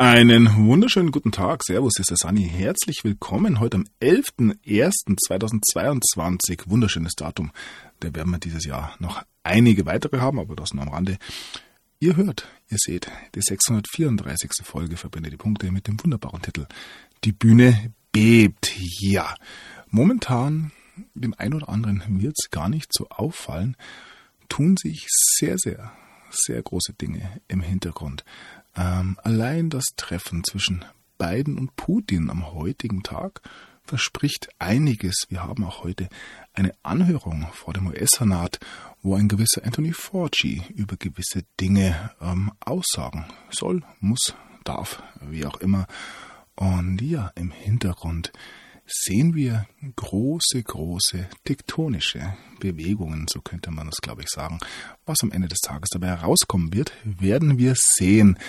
Einen wunderschönen guten Tag. Servus, hier ist der Sunny. Herzlich willkommen heute am 11.01.2022. Wunderschönes Datum. Da werden wir dieses Jahr noch einige weitere haben, aber das nur am Rande. Ihr hört, ihr seht, die 634. Folge verbindet die Punkte mit dem wunderbaren Titel Die Bühne bebt. Ja, momentan, dem einen oder anderen wird es gar nicht so auffallen, tun sich sehr, sehr, sehr große Dinge im Hintergrund. Allein das Treffen zwischen Biden und Putin am heutigen Tag verspricht einiges. Wir haben auch heute eine Anhörung vor dem US-Senat, wo ein gewisser Anthony Fauci über gewisse Dinge aussagen soll, muss, darf, wie auch immer. Und ja, im Hintergrund sehen wir große tektonische Bewegungen, so könnte man das, glaube ich, sagen. Was am Ende des Tages dabei herauskommen wird, werden wir sehen.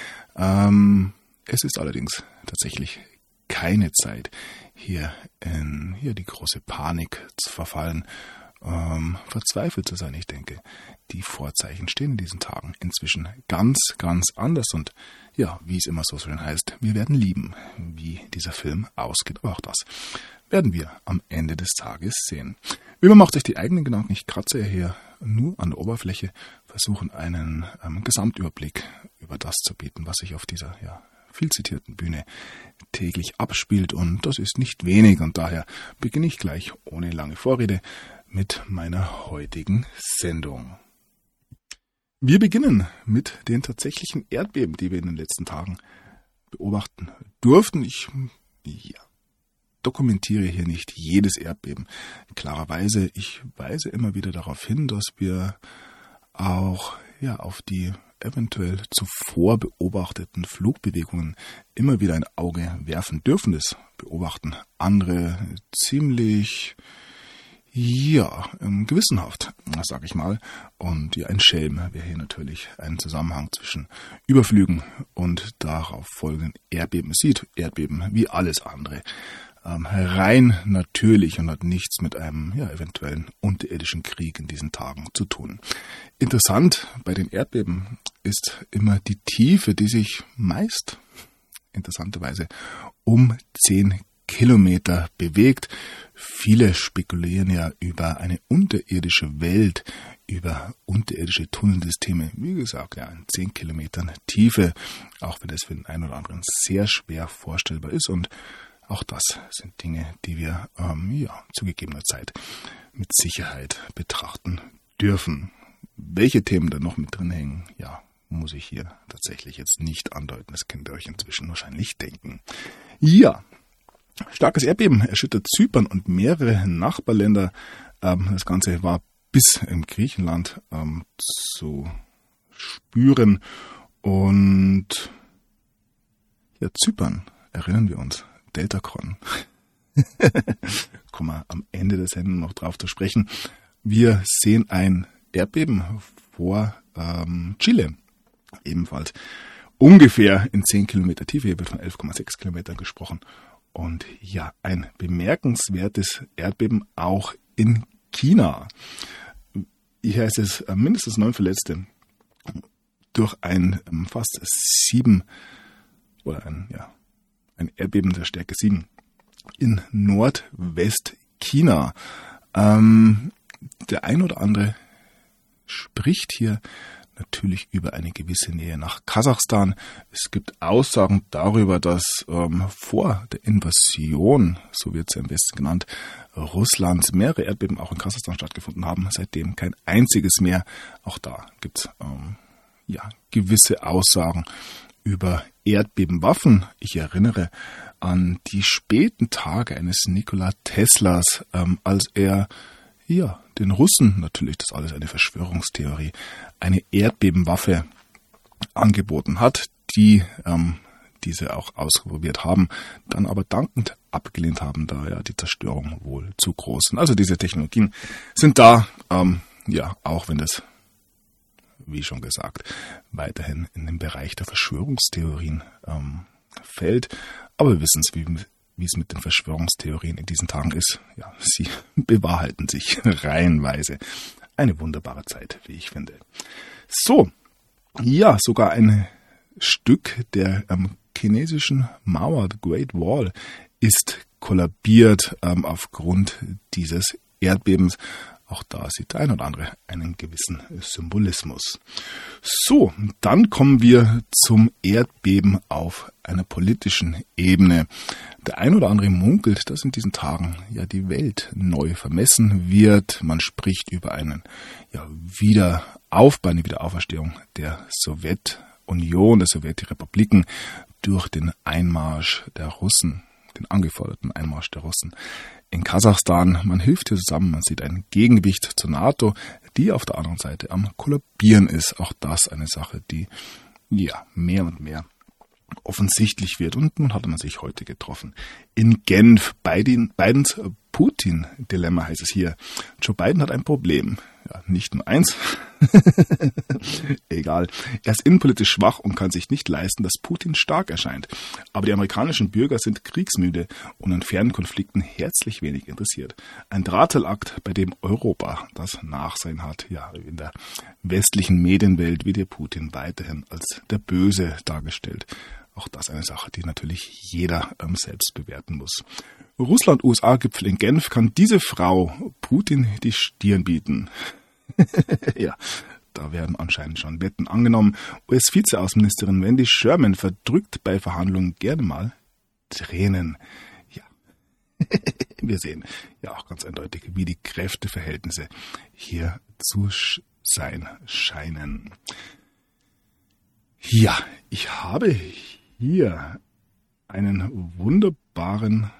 Es ist allerdings tatsächlich keine Zeit, hier in die große Panik zu verfallen, verzweifelt zu sein. Ich denke, die Vorzeichen stehen in diesen Tagen inzwischen ganz anders. Und ja, wie es immer so schön heißt, wir werden lieben, wie dieser Film ausgeht. Aber auch das werden wir am Ende des Tages sehen. Wie man macht sich die eigenen Gedanken. Ich kratze hier nur an der Oberfläche, versuchen einen Gesamtüberblick über das zu bieten, was sich auf dieser viel zitierten Bühne täglich abspielt. Und das ist nicht wenig. Und daher beginne ich gleich ohne lange Vorrede mit meiner heutigen Sendung. Wir beginnen mit den tatsächlichen Erdbeben, die wir in den letzten Tagen beobachten durften. Ich dokumentiere hier nicht jedes Erdbeben. Klarerweise, ich weise immer wieder darauf hin, dass wir auch auf die eventuell zuvor beobachteten Flugbewegungen immer wieder ein Auge werfen dürfen. Das beobachten andere ziemlich gewissenhaft, sage ich mal. Und ein Schelm wäre hier natürlich ein Zusammenhang zwischen Überflügen und darauf folgenden Erdbeben. Es sieht Erdbeben wie alles andere rein natürlich und hat nichts mit einem eventuellen unterirdischen Krieg in diesen Tagen zu tun. Interessant bei den Erdbeben ist immer die Tiefe, die sich meist interessanterweise um 10 Kilometer bewegt. Viele spekulieren ja über eine unterirdische Welt, über unterirdische Tunnelsysteme. Wie gesagt, in 10 Kilometern Tiefe, auch wenn das für den einen oder anderen sehr schwer vorstellbar ist. Und auch das sind Dinge, die wir zu gegebener Zeit mit Sicherheit betrachten dürfen. Welche Themen da noch mit drin hängen, muss ich hier tatsächlich jetzt nicht andeuten. Das könnt ihr euch inzwischen wahrscheinlich denken. Starkes Erdbeben erschüttert Zypern und mehrere Nachbarländer. Das Ganze war bis in Griechenland zu spüren. Und Zypern, erinnern wir uns, Deltacron. Kommen wir am Ende der Sendung noch drauf zu sprechen. Wir sehen ein Erdbeben vor Chile, ebenfalls ungefähr in 10 Kilometer Tiefe. Hier wird von 11,6 Kilometern gesprochen. Und ein bemerkenswertes Erdbeben auch in China. Hier heißt es mindestens 9 Verletzte durch ein fast 7 oder ein Erdbeben der Stärke 7 in Nordwestchina. Der ein oder andere spricht hier natürlich über eine gewisse Nähe nach Kasachstan. Es gibt Aussagen darüber, dass vor der Invasion, so wird es ja am besten genannt, Russlands mehrere Erdbeben auch in Kasachstan stattgefunden haben. Seitdem kein einziges mehr. Auch da gibt es gewisse Aussagen über Erdbebenwaffen. Ich erinnere an die späten Tage eines Nikola Teslas, als er den Russen, natürlich das alles eine Verschwörungstheorie, eine Erdbebenwaffe angeboten hat, die diese auch ausprobiert haben, dann aber dankend abgelehnt haben, da die Zerstörung wohl zu groß sind. Also diese Technologien sind da, auch wenn das, wie schon gesagt, weiterhin in den Bereich der Verschwörungstheorien fällt. Aber wir wissen es, wie es mit den Verschwörungstheorien in diesen Tagen ist. Sie bewahrheiten sich reihenweise. Eine wunderbare Zeit, wie ich finde. So, sogar ein Stück der chinesischen Mauer, the Great Wall, ist kollabiert aufgrund dieses Erdbebens. Auch da sieht der ein oder andere einen gewissen Symbolismus. So, dann kommen wir zum Erdbeben auf einer politischen Ebene. Der ein oder andere munkelt, dass in diesen Tagen ja die Welt neu vermessen wird. Man spricht über einen Wiederaufbau, eine Wiederauferstehung der Sowjetunion, der Sowjetrepubliken durch den Einmarsch der Russen, den angeforderten Einmarsch der Russen in Kasachstan. Man hilft hier zusammen, man sieht ein Gegengewicht zur NATO, die auf der anderen Seite am Kollabieren ist. Auch das eine Sache, die mehr und mehr offensichtlich wird. Und nun hat man sich heute getroffen in Genf. Bidens Putin-Dilemma heißt es hier. Joe Biden hat ein Problem. Ja, nicht nur eins. Egal. Er ist innenpolitisch schwach und kann sich nicht leisten, dass Putin stark erscheint. Aber die amerikanischen Bürger sind kriegsmüde und an fairen Konflikten herzlich wenig interessiert. Ein Drahtseilakt, bei dem Europa das Nachsehen hat. Ja, in der westlichen Medienwelt wird der Putin weiterhin als der Böse dargestellt. Auch das eine Sache, die natürlich jeder selbst bewerten muss. Russland-USA-Gipfel in Genf kann diese Frau Putin die Stirn bieten. Ja, da werden anscheinend schon Wetten angenommen. US-Vizeaußenministerin Wendy Sherman verdrückt bei Verhandlungen gerne mal Tränen. Ja, wir sehen ja auch ganz eindeutig, wie die Kräfteverhältnisse hier zu sein scheinen. Ja, ich habe hier einen wunderbaren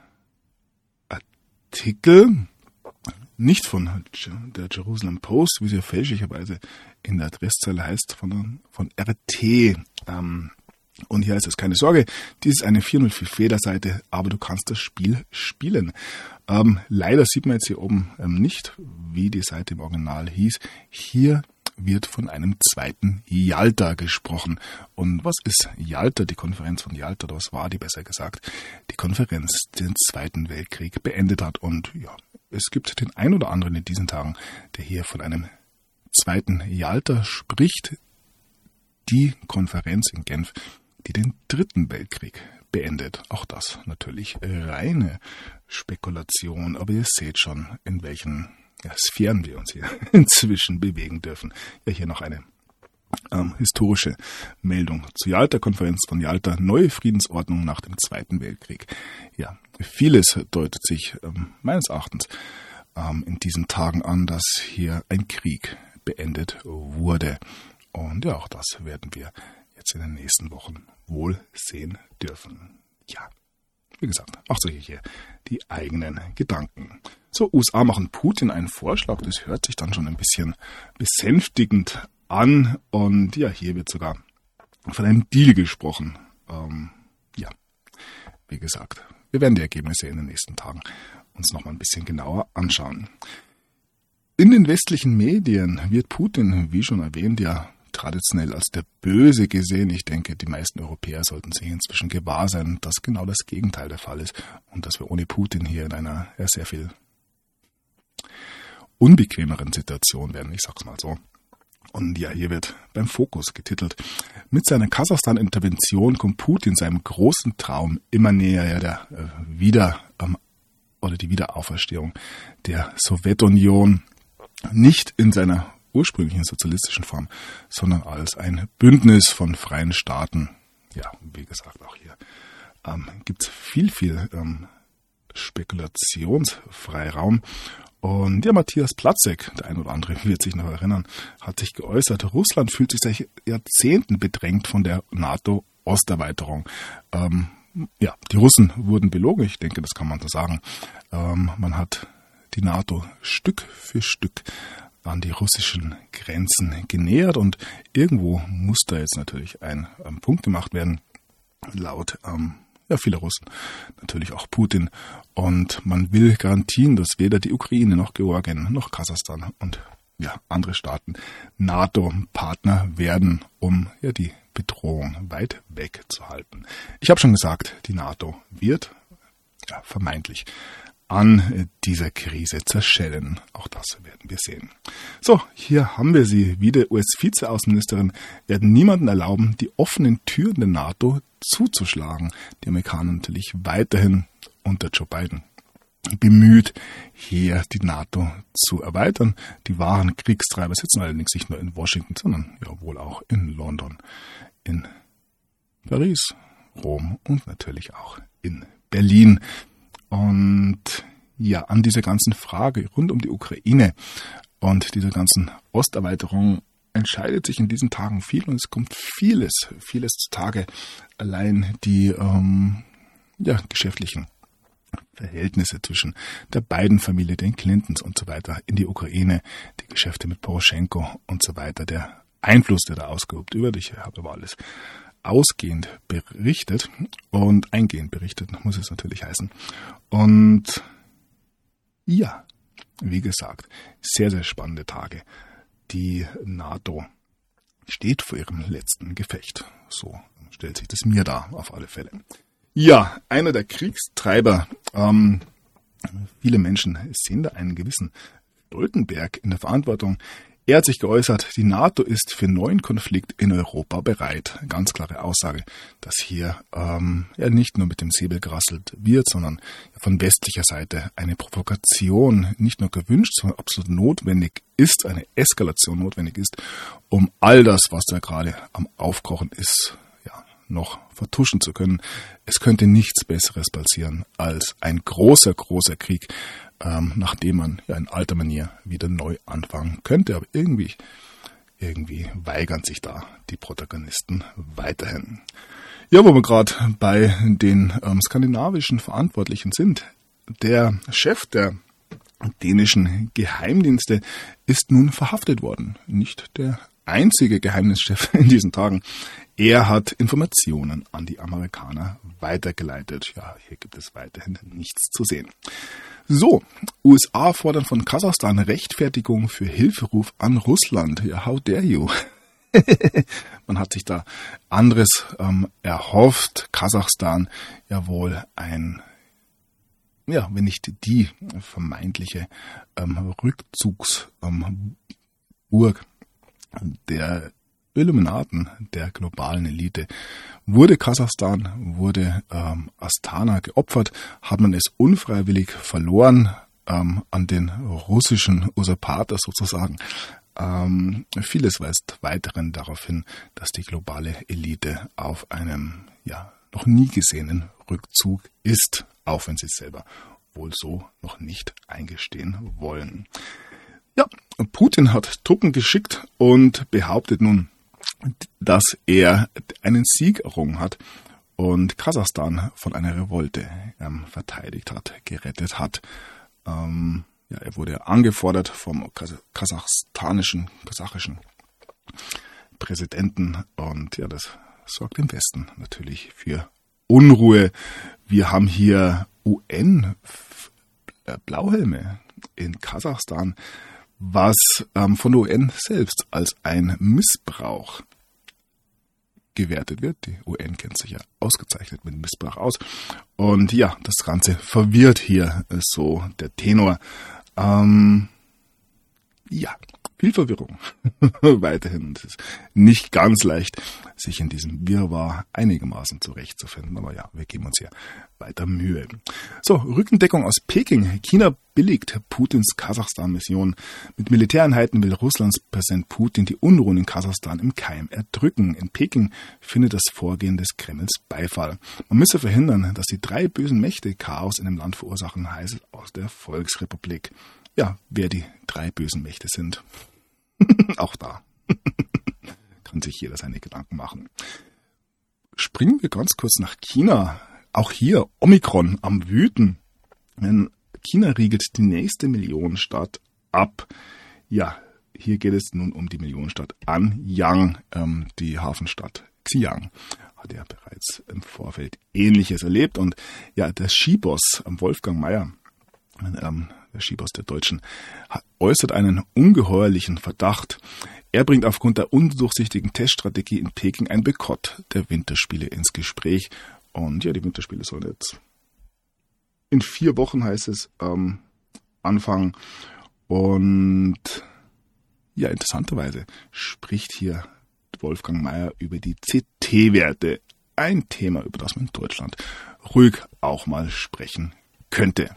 Artikel, nicht von der Jerusalem Post, wie sie fälschlicherweise in der Adresszeile heißt, von RT. Und hier heißt es, keine Sorge, dies ist eine 404 Federseite, aber du kannst das Spiel spielen. Leider sieht man jetzt hier oben nicht, wie die Seite im Original hieß. Hier wird von einem zweiten Jalta gesprochen. Und was ist Jalta, die Konferenz von Jalta, oder was war die besser gesagt? Die Konferenz, die den Zweiten Weltkrieg beendet hat. Und ja, es gibt den ein oder anderen in diesen Tagen, der hier von einem zweiten Jalta spricht. Die Konferenz in Genf, die den Dritten Weltkrieg beendet. Auch das natürlich reine Spekulation. Aber ihr seht schon, in welchen Sphären wir uns hier inzwischen bewegen dürfen. Ja, hier noch eine historische Meldung zur Jalta-Konferenz von Jalta. Neue Friedensordnung nach dem Zweiten Weltkrieg. Ja, vieles deutet sich meines Erachtens in diesen Tagen an, dass hier ein Krieg beendet wurde. Und ja, auch das werden wir jetzt in den nächsten Wochen wohl sehen dürfen. Ja, wie gesagt, macht euch hier die eigenen Gedanken. So, USA machen Putin einen Vorschlag, das hört sich dann schon ein bisschen besänftigend an. Und ja, hier wird sogar von einem Deal gesprochen. Ja, wie gesagt, wir werden die Ergebnisse in den nächsten Tagen uns nochmal ein bisschen genauer anschauen. In den westlichen Medien wird Putin, wie schon erwähnt, ja traditionell als der Böse gesehen. Ich denke, die meisten Europäer sollten sich inzwischen gewahr sein, dass genau das Gegenteil der Fall ist und dass wir ohne Putin hier in einer sehr viel unbequemeren Situation werden, ich sag's mal so. Und ja, hier wird beim Fokus getitelt: Mit seiner Kasachstan-Intervention kommt Putin seinem großen Traum immer näher, ja, die Wiederauferstehung der Sowjetunion, nicht in seiner ursprünglichen sozialistischen Form, sondern als ein Bündnis von freien Staaten. Ja, wie gesagt, auch hier gibt es viel Spekulationsfreiraum. Und ja, Matthias Platzek, der ein oder andere wird sich noch erinnern, hat sich geäußert, Russland fühlt sich seit Jahrzehnten bedrängt von der NATO-Osterweiterung. Ja, die Russen wurden belogen, ich denke, das kann man so sagen. Man hat die NATO Stück für Stück an die russischen Grenzen genähert und irgendwo muss da jetzt natürlich ein Punkt gemacht werden, laut viele Russen, natürlich auch Putin. Und man will garantieren, dass weder die Ukraine noch Georgien noch Kasachstan und andere Staaten NATO-Partner werden, um die Bedrohung weit weg zu halten. Ich habe schon gesagt, die NATO wird vermeintlich an dieser Krise zerschellen. Auch das werden wir sehen. So, hier haben wir sie. Wie der US-Vizeaußenministerin werden niemanden erlauben, die offenen Türen der NATO zuzuschlagen. Die Amerikaner natürlich weiterhin unter Joe Biden bemüht, hier die NATO zu erweitern. Die wahren Kriegstreiber sitzen allerdings nicht nur in Washington, sondern ja wohl auch in London, in Paris, Rom und natürlich auch in Berlin. Und ja, an dieser ganzen Frage rund um die Ukraine und dieser ganzen Osterweiterung entscheidet sich in diesen Tagen viel und es kommt vieles zutage. Allein die geschäftlichen Verhältnisse zwischen der Biden-Familie, den Clintons und so weiter in die Ukraine, die Geschäfte mit Poroschenko und so weiter, der Einfluss, der da ausgeübt wird. Ich habe aber alles ausgehend berichtet und eingehend berichtet, muss es natürlich heißen. Und ja, wie gesagt, sehr, sehr spannende Tage. Die NATO steht vor ihrem letzten Gefecht. So stellt sich das mir dar, auf alle Fälle. Ja, einer der Kriegstreiber. Viele Menschen sehen da einen gewissen Stoltenberg in der Verantwortung. Er hat sich geäußert, die NATO ist für neuen Konflikt in Europa bereit. Ganz klare Aussage, dass hier nicht nur mit dem Säbel gerasselt wird, sondern von westlicher Seite eine Provokation nicht nur gewünscht, sondern absolut notwendig ist, eine Eskalation notwendig ist, um all das, was da gerade am Aufkochen ist, noch vertuschen zu können. Es könnte nichts Besseres passieren als ein großer Krieg, nachdem man in alter Manier wieder neu anfangen könnte. Aber irgendwie weigern sich da die Protagonisten weiterhin. Ja, wo wir gerade bei den skandinavischen Verantwortlichen sind. Der Chef der dänischen Geheimdienste ist nun verhaftet worden. Nicht der einzige Geheimdienstchef in diesen Tagen. Er hat Informationen an die Amerikaner weitergeleitet. Ja, hier gibt es weiterhin nichts zu sehen. So, USA fordern von Kasachstan Rechtfertigung für Hilferuf an Russland. Ja, how dare you? Man hat sich da anderes erhofft. Kasachstan ja wohl wenn nicht die vermeintliche Rückzugsburg der Illuminaten der globalen Elite. Wurde Kasachstan, wurde Astana geopfert, hat man es unfreiwillig verloren an den russischen Usurpator sozusagen. Vieles weist weiterhin darauf hin, dass die globale Elite auf einem noch nie gesehenen Rückzug ist, auch wenn sie es selber wohl so noch nicht eingestehen wollen. Ja, Putin hat Truppen geschickt und behauptet nun, dass er einen Sieg errungen hat und Kasachstan von einer Revolte verteidigt hat, gerettet hat. Er wurde angefordert vom kasachischen Präsidenten und das sorgt im Westen natürlich für Unruhe. Wir haben hier UN-Blauhelme in Kasachstan, was von der UN selbst als ein Missbrauch gewertet wird. Die UN kennt sich ja ausgezeichnet mit Missbrauch aus. Und das Ganze verwirrt hier so der Tenor. Viel Verwirrung weiterhin. Es ist nicht ganz leicht, sich in diesem Wirrwarr einigermaßen zurechtzufinden. Aber wir geben uns hier weiter Mühe. So, Rückendeckung aus Peking. China billigt Putins Kasachstan-Mission. Mit Militäreinheiten will Russlands Präsident Putin die Unruhen in Kasachstan im Keim erdrücken. In Peking findet das Vorgehen des Kremls Beifall. Man müsse verhindern, dass die 3 bösen Mächte Chaos in dem Land verursachen, heißt es aus der Volksrepublik. Wer die 3 bösen Mächte sind. Auch da kann sich jeder seine Gedanken machen. Springen wir ganz kurz nach China. Auch hier Omikron am Wüten. China riegelt die nächste Millionenstadt ab. Hier geht es nun um die Millionenstadt Anyang, die Hafenstadt Xi'an. Hat ja bereits im Vorfeld Ähnliches erlebt. Und der Skiboss Wolfgang Mayer, der Skiboss der Deutschen, äußert einen ungeheuerlichen Verdacht. Er bringt aufgrund der undurchsichtigen Teststrategie in Peking ein Boykott der Winterspiele ins Gespräch. Und die Winterspiele sollen jetzt in 4 Wochen heißt es anfangen. Und ja, interessanterweise spricht hier Wolfgang Maier über die CT-Werte. Ein Thema, über das man in Deutschland ruhig auch mal sprechen könnte.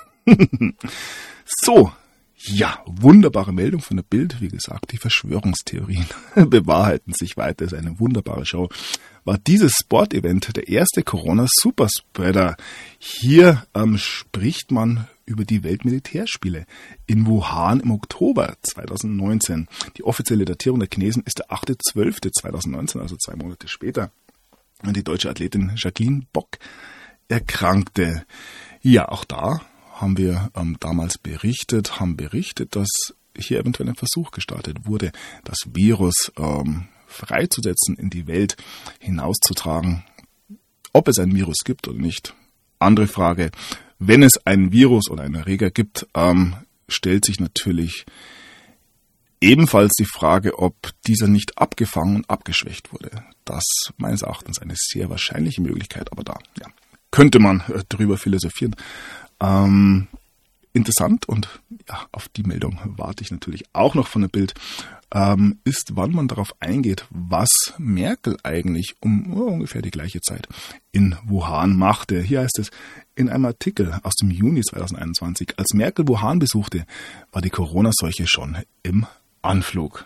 So, ja, wunderbare Meldung von der Bild. Wie gesagt, die Verschwörungstheorien bewahrheiten sich weiter. Es ist eine wunderbare Show. War dieses Sportevent der erste Corona-Superspreader. Hier spricht man über die Weltmilitärspiele in Wuhan im Oktober 2019. Die offizielle Datierung der Chinesen ist der 8.12.2019, also 2 Monate später. Und die deutsche Athletin Jacqueline Bock erkrankte. Ja, auch da haben wir damals berichtet, dass hier eventuell ein Versuch gestartet wurde, das Virus freizusetzen, in die Welt hinauszutragen. Ob es ein Virus gibt oder nicht, andere Frage. Wenn es ein Virus oder einen Erreger gibt, stellt sich natürlich ebenfalls die Frage, ob dieser nicht abgefangen und abgeschwächt wurde. Das meines Erachtens eine sehr wahrscheinliche Möglichkeit, aber da könnte man drüber philosophieren. Interessant und ja, auf die Meldung warte ich natürlich auch noch von der Bild, ist, wann man darauf eingeht, was Merkel eigentlich um ungefähr die gleiche Zeit in Wuhan machte. Hier heißt es in einem Artikel aus dem Juni 2021, als Merkel Wuhan besuchte, war die Corona-Seuche schon im Anflug.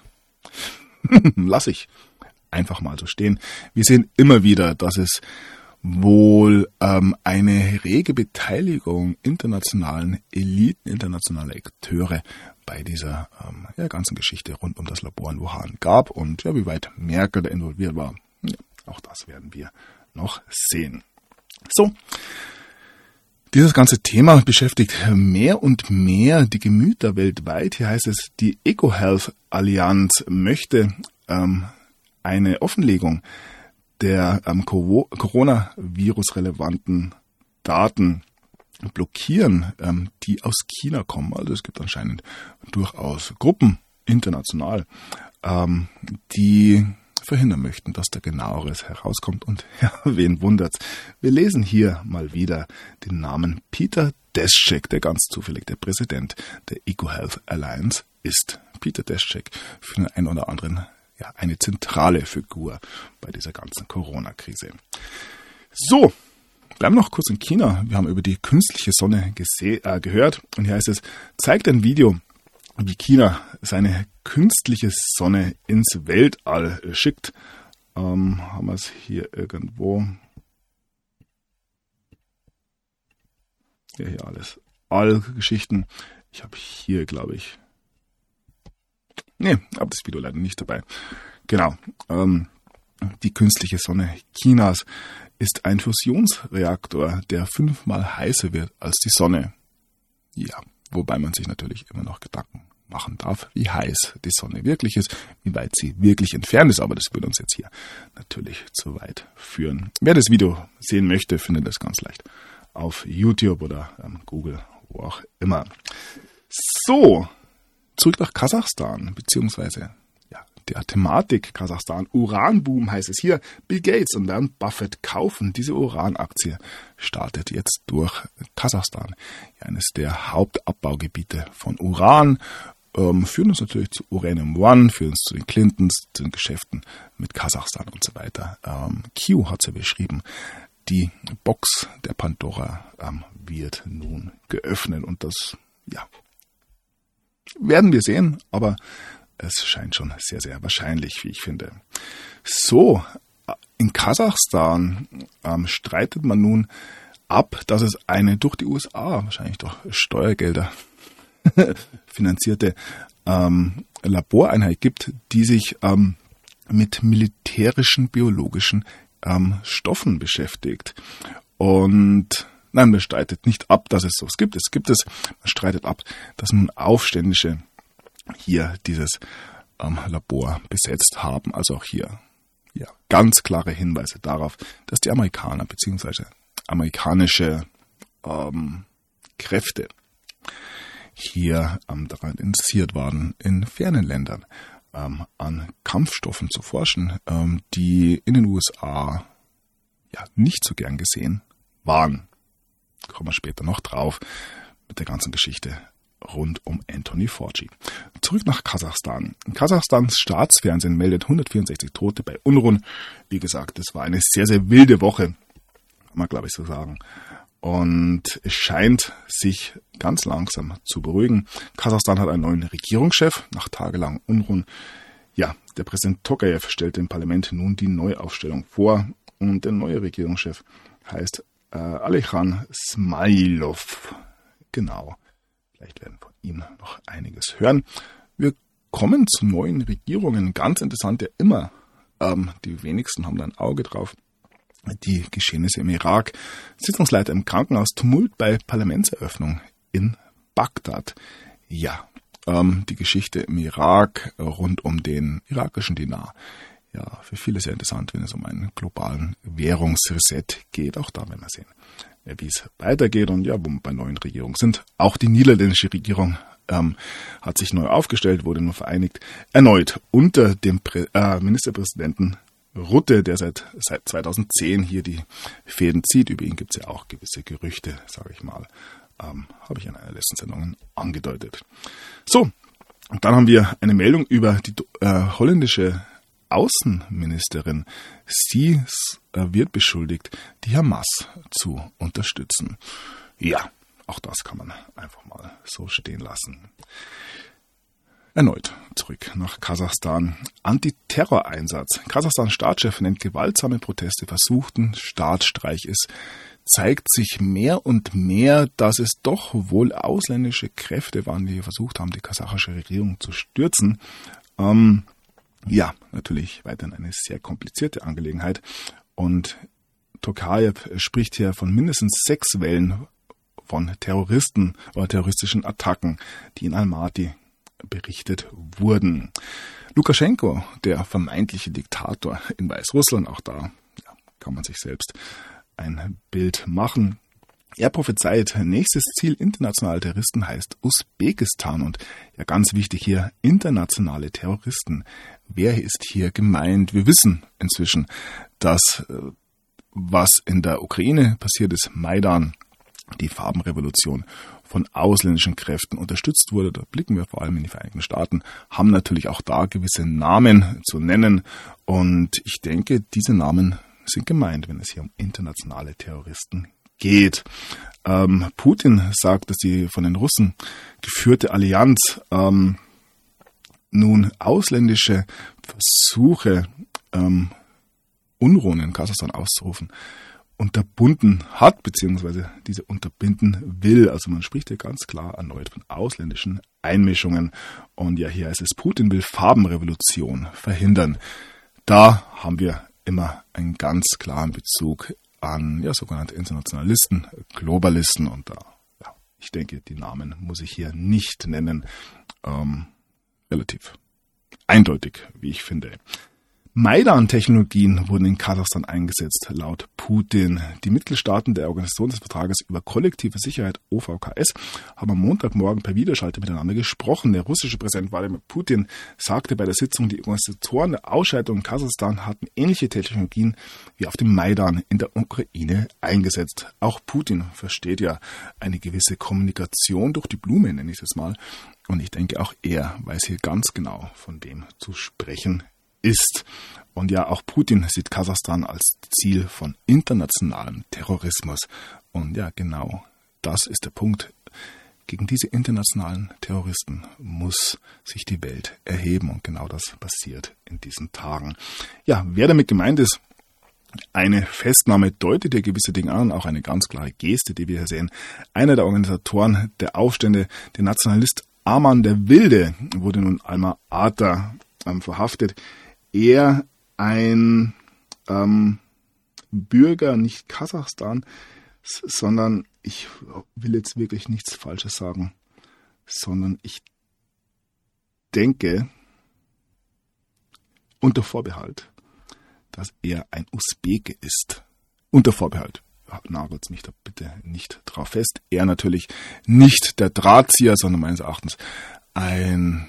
Lass ich einfach mal so stehen. Wir sehen immer wieder, dass es wohl eine rege Beteiligung internationalen Eliten, internationaler Akteure bei dieser ganzen Geschichte rund um das Labor in Wuhan gab. Und ja, wie weit Merkel da involviert war, ja, auch das werden wir noch sehen. So, dieses ganze Thema beschäftigt mehr und mehr die Gemüter weltweit. Hier heißt es, die EcoHealth Allianz möchte eine Offenlegung der Coronavirus-relevanten Daten blockieren, die aus China kommen. Also es gibt anscheinend durchaus Gruppen international, die verhindern möchten, dass da genaueres herauskommt. Und ja, wen wundert's? Wir lesen hier mal wieder den Namen Peter Daszak, der ganz zufällig der Präsident der EcoHealth Alliance ist. Peter Daszak, für den einen oder anderen eine zentrale Figur bei dieser ganzen Corona-Krise. So, bleiben wir noch kurz in China. Wir haben über die künstliche Sonne gehört und hier heißt es, zeigt ein Video, wie China seine künstliche Sonne ins Weltall schickt. Haben wir es hier irgendwo? Ja, hier alles. All-Geschichten. Ich habe hier, glaube ich, aber das Video leider nicht dabei. Genau. Die künstliche Sonne Chinas ist ein Fusionsreaktor, der 5-mal heißer wird als die Sonne. Ja, wobei man sich natürlich immer noch Gedanken machen darf, wie heiß die Sonne wirklich ist, wie weit sie wirklich entfernt ist. Aber das würde uns jetzt hier natürlich zu weit führen. Wer das Video sehen möchte, findet es ganz leicht auf YouTube oder Google, wo auch immer. So, zurück nach Kasachstan, beziehungsweise der Thematik Kasachstan. Uranboom heißt es hier. Bill Gates und Warren Buffett kaufen diese Uranaktie. Startet jetzt durch Kasachstan. Eines der Hauptabbaugebiete von Uran. Führen uns natürlich zu Uranium One, führen uns zu den Clintons, zu den Geschäften mit Kasachstan und so weiter. Q hat es ja beschrieben. Die Box der Pandora wird nun geöffnet und das, werden wir sehen, aber es scheint schon sehr, sehr wahrscheinlich, wie ich finde. So, in Kasachstan streitet man nun ab, dass es eine durch die USA, wahrscheinlich durch Steuergelder finanzierte Laboreinheit gibt, die sich mit militärischen, biologischen Stoffen beschäftigt. Und nein, man streitet nicht ab, dass es sowas gibt. Es gibt es. Man streitet ab, dass nun Aufständische hier dieses Labor besetzt haben. Also auch hier ganz klare Hinweise darauf, dass die Amerikaner bzw. amerikanische Kräfte hier daran interessiert waren, in fernen Ländern an Kampfstoffen zu forschen, die in den USA nicht so gern gesehen waren. kommen wir später noch drauf mit der ganzen Geschichte rund um Anthony Fauci. Zurück nach Kasachstan. Kasachstans Staatsfernsehen meldet 164 Tote bei Unruhen. Wie gesagt, es war eine sehr, sehr wilde Woche, kann man glaube ich so sagen. Und es scheint sich ganz langsam zu beruhigen. Kasachstan hat einen neuen Regierungschef nach tagelangen Unruhen. Ja, der Präsident Tokayev stellt dem Parlament nun die Neuaufstellung vor. Und der neue Regierungschef heißt Alekhan Smailov. Genau. Vielleicht werden von ihm noch einiges hören. Wir kommen zu neuen Regierungen. Ganz interessant ja immer. Die wenigsten haben da ein Auge drauf. Die Geschehnisse im Irak. Sitzungsleiter im Krankenhaus, Tumult bei Parlamentseröffnung in Bagdad. Ja, die Geschichte im Irak rund um den irakischen Dinar. Ja, für viele sehr interessant, wenn es um einen globalen Währungsreset geht. Auch da werden wir sehen, wie es weitergeht und ja, wo wir bei neuen Regierungen sind. Auch die niederländische Regierung hat sich neu aufgestellt, wurde nur vereinigt. Erneut unter dem Ministerpräsidenten Rutte, der seit 2010 hier die Fäden zieht. Über ihn gibt es ja auch gewisse Gerüchte, sage ich mal. Habe ich in einer letzten Sendung angedeutet. So, und dann haben wir eine Meldung über die holländische Außenministerin. Sie wird beschuldigt, die Hamas zu unterstützen. Ja, auch das kann man einfach mal so stehen lassen. Erneut zurück nach Kasachstan. Antiterroreinsatz. Kasachstans Staatschef nennt gewaltsame Proteste versuchten Staatsstreich. Es zeigt sich mehr und mehr, dass es doch wohl ausländische Kräfte waren, die versucht haben, die kasachische Regierung zu stürzen. Ja, natürlich weiterhin eine sehr komplizierte Angelegenheit. Und Tokayev spricht hier von mindestens 6 Wellen von Terroristen oder terroristischen Attacken, die in Almaty berichtet wurden. Lukaschenko, der vermeintliche Diktator in Weißrussland, auch da kann man sich selbst ein Bild machen. Er prophezeit, nächstes Ziel internationaler Terroristen heißt Usbekistan und ja ganz wichtig hier, internationale Terroristen. Wer ist hier gemeint? Wir wissen inzwischen, dass was in der Ukraine passiert ist, Maidan, die Farbenrevolution, von ausländischen Kräften unterstützt wurde. Da blicken wir vor allem in die Vereinigten Staaten, haben natürlich auch da gewisse Namen zu nennen und ich denke, diese Namen sind gemeint, wenn es hier um internationale Terroristen geht. Putin sagt, dass die von den Russen geführte Allianz nun ausländische Versuche, Unruhen in Kasachstan auszurufen, unterbunden hat, beziehungsweise diese unterbinden will. Also man spricht hier ganz klar erneut von ausländischen Einmischungen. Und ja, hier heißt es, Putin will Farbenrevolution verhindern. Da haben wir immer einen ganz klaren Bezug an sogenannte Internationalisten, Globalisten. Und da, ich denke, die Namen muss ich hier nicht nennen. Relativ eindeutig, wie ich finde. Maidan-Technologien wurden in Kasachstan eingesetzt, laut Putin. Die Mitgliedstaaten der Organisation des Vertrages über kollektive Sicherheit, OVKS, haben am Montagmorgen per Videoschalte miteinander gesprochen. Der russische Präsident Wladimir Putin sagte bei der Sitzung, die Organisatoren der Ausschaltung in Kasachstan hatten ähnliche Technologien wie auf dem Maidan in der Ukraine eingesetzt. Auch Putin versteht ja eine gewisse Kommunikation durch die Blume, nenne ich es mal. Und ich denke, auch er weiß hier ganz genau, von wem zu sprechen ist. Und ja, auch Putin sieht Kasachstan als Ziel von internationalem Terrorismus. Und ja, genau das ist der Punkt. Gegen diese internationalen Terroristen muss sich die Welt erheben. Und genau das passiert in diesen Tagen. Ja, wer damit gemeint ist, eine Festnahme deutet ja gewisse Dinge an, auch eine ganz klare Geste, die wir hier sehen. Einer der Organisatoren der Aufstände, der Nationalist Arman der Wilde, wurde nun Alma-Ata verhaftet. Er ein Bürger, nicht Kasachstan, sondern, ich will jetzt wirklich nichts Falsches sagen, sondern ich denke, unter Vorbehalt, dass er ein Usbeke ist. Unter Vorbehalt. Nagelt mich da bitte nicht drauf fest. Er natürlich nicht der Drahtzieher, sondern meines Erachtens ein,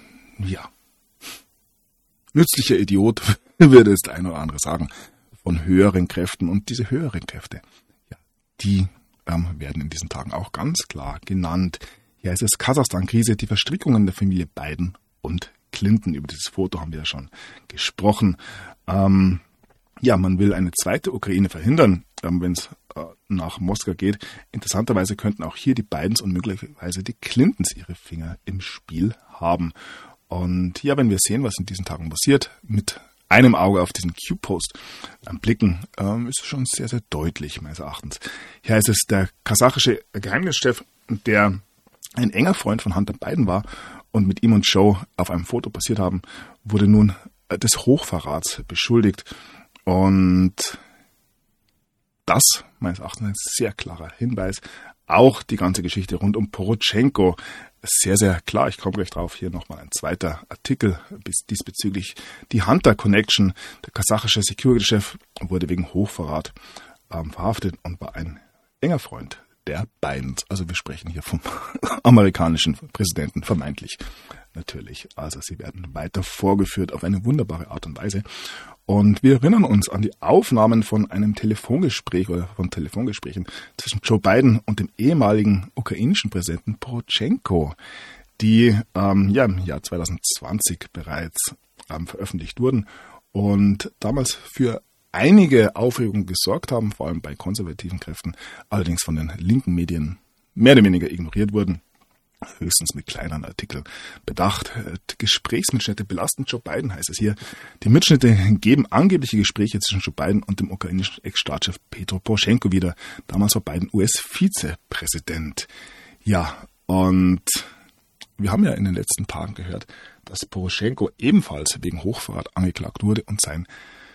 nützlicher Idiot, würde es der eine oder andere sagen, von höheren Kräften. Und diese höheren Kräfte, die werden in diesen Tagen auch ganz klar genannt. Hier heißt es Kasachstan-Krise, die Verstrickungen der Familie Biden und Clinton. Über dieses Foto haben wir ja schon gesprochen. Man will eine zweite Ukraine verhindern, wenn es nach Moskau geht. Interessanterweise könnten auch hier die Bidens und möglicherweise die Clintons ihre Finger im Spiel haben. Und ja, wenn wir sehen, was in diesen Tagen passiert, mit einem Auge auf diesen Q-Post blicken, ist es schon sehr, sehr deutlich, meines Erachtens. Hier heißt es, der kasachische Geheimdienstchef, der ein enger Freund von Hunter Biden war und mit ihm und Joe auf einem Foto passiert haben, wurde nun des Hochverrats beschuldigt. Und das, meines Erachtens, ein sehr klarer Hinweis. Auch die ganze Geschichte rund um Poroschenko ist sehr, sehr klar. Ich komme gleich drauf. Hier nochmal ein zweiter Artikel diesbezüglich. Die Hunter Connection, der kasachische Security-Chef, wurde wegen Hochverrat verhaftet und war ein enger Freund der Bidens. Also wir sprechen hier vom amerikanischen Präsidenten, vermeintlich natürlich. Also sie werden weiter vorgeführt auf eine wunderbare Art und Weise. Und wir erinnern uns an die Aufnahmen von einem Telefongespräch oder von Telefongesprächen zwischen Joe Biden und dem ehemaligen ukrainischen Präsidenten Poroschenko, die im Jahr 2020 bereits veröffentlicht wurden und damals für einige Aufregung gesorgt haben, vor allem bei konservativen Kräften, allerdings von den linken Medien mehr oder weniger ignoriert wurden, höchstens mit kleineren Artikeln bedacht. Gesprächsmitschnitte belasten Joe Biden, heißt es hier. Die Mitschnitte geben angebliche Gespräche zwischen Joe Biden und dem ukrainischen Ex-Staatschef Petro Poroschenko wieder. Damals war Biden US-Vizepräsident. Ja, und wir haben ja in den letzten Tagen gehört, dass Poroschenko ebenfalls wegen Hochverrat angeklagt wurde und sein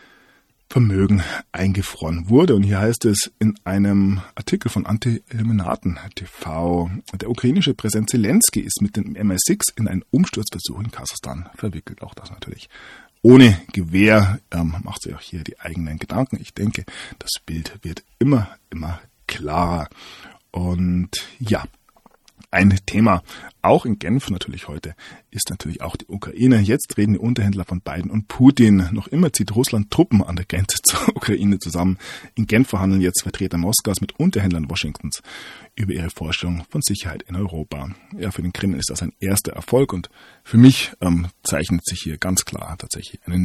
Vermögen eingefroren wurde. Und hier heißt es in einem Artikel von Anti-Illuminaten TV, der ukrainische Präsident Zelensky ist mit dem MI6 in einen Umsturzversuch in Kasachstan verwickelt. Auch das natürlich ohne Gewähr, macht sich auch hier die eigenen Gedanken. Ich denke, das Bild wird immer klarer. Und ja, ein Thema, auch in Genf natürlich heute, ist natürlich auch die Ukraine. Jetzt reden die Unterhändler von Biden und Putin. Noch immer zieht Russland Truppen an der Grenze zur Ukraine zusammen. In Genf verhandeln jetzt Vertreter Moskaus mit Unterhändlern Washingtons über ihre Vorstellung von Sicherheit in Europa. Ja, für den Kreml ist das ein erster Erfolg und für mich zeichnet sich hier ganz klar tatsächlich eine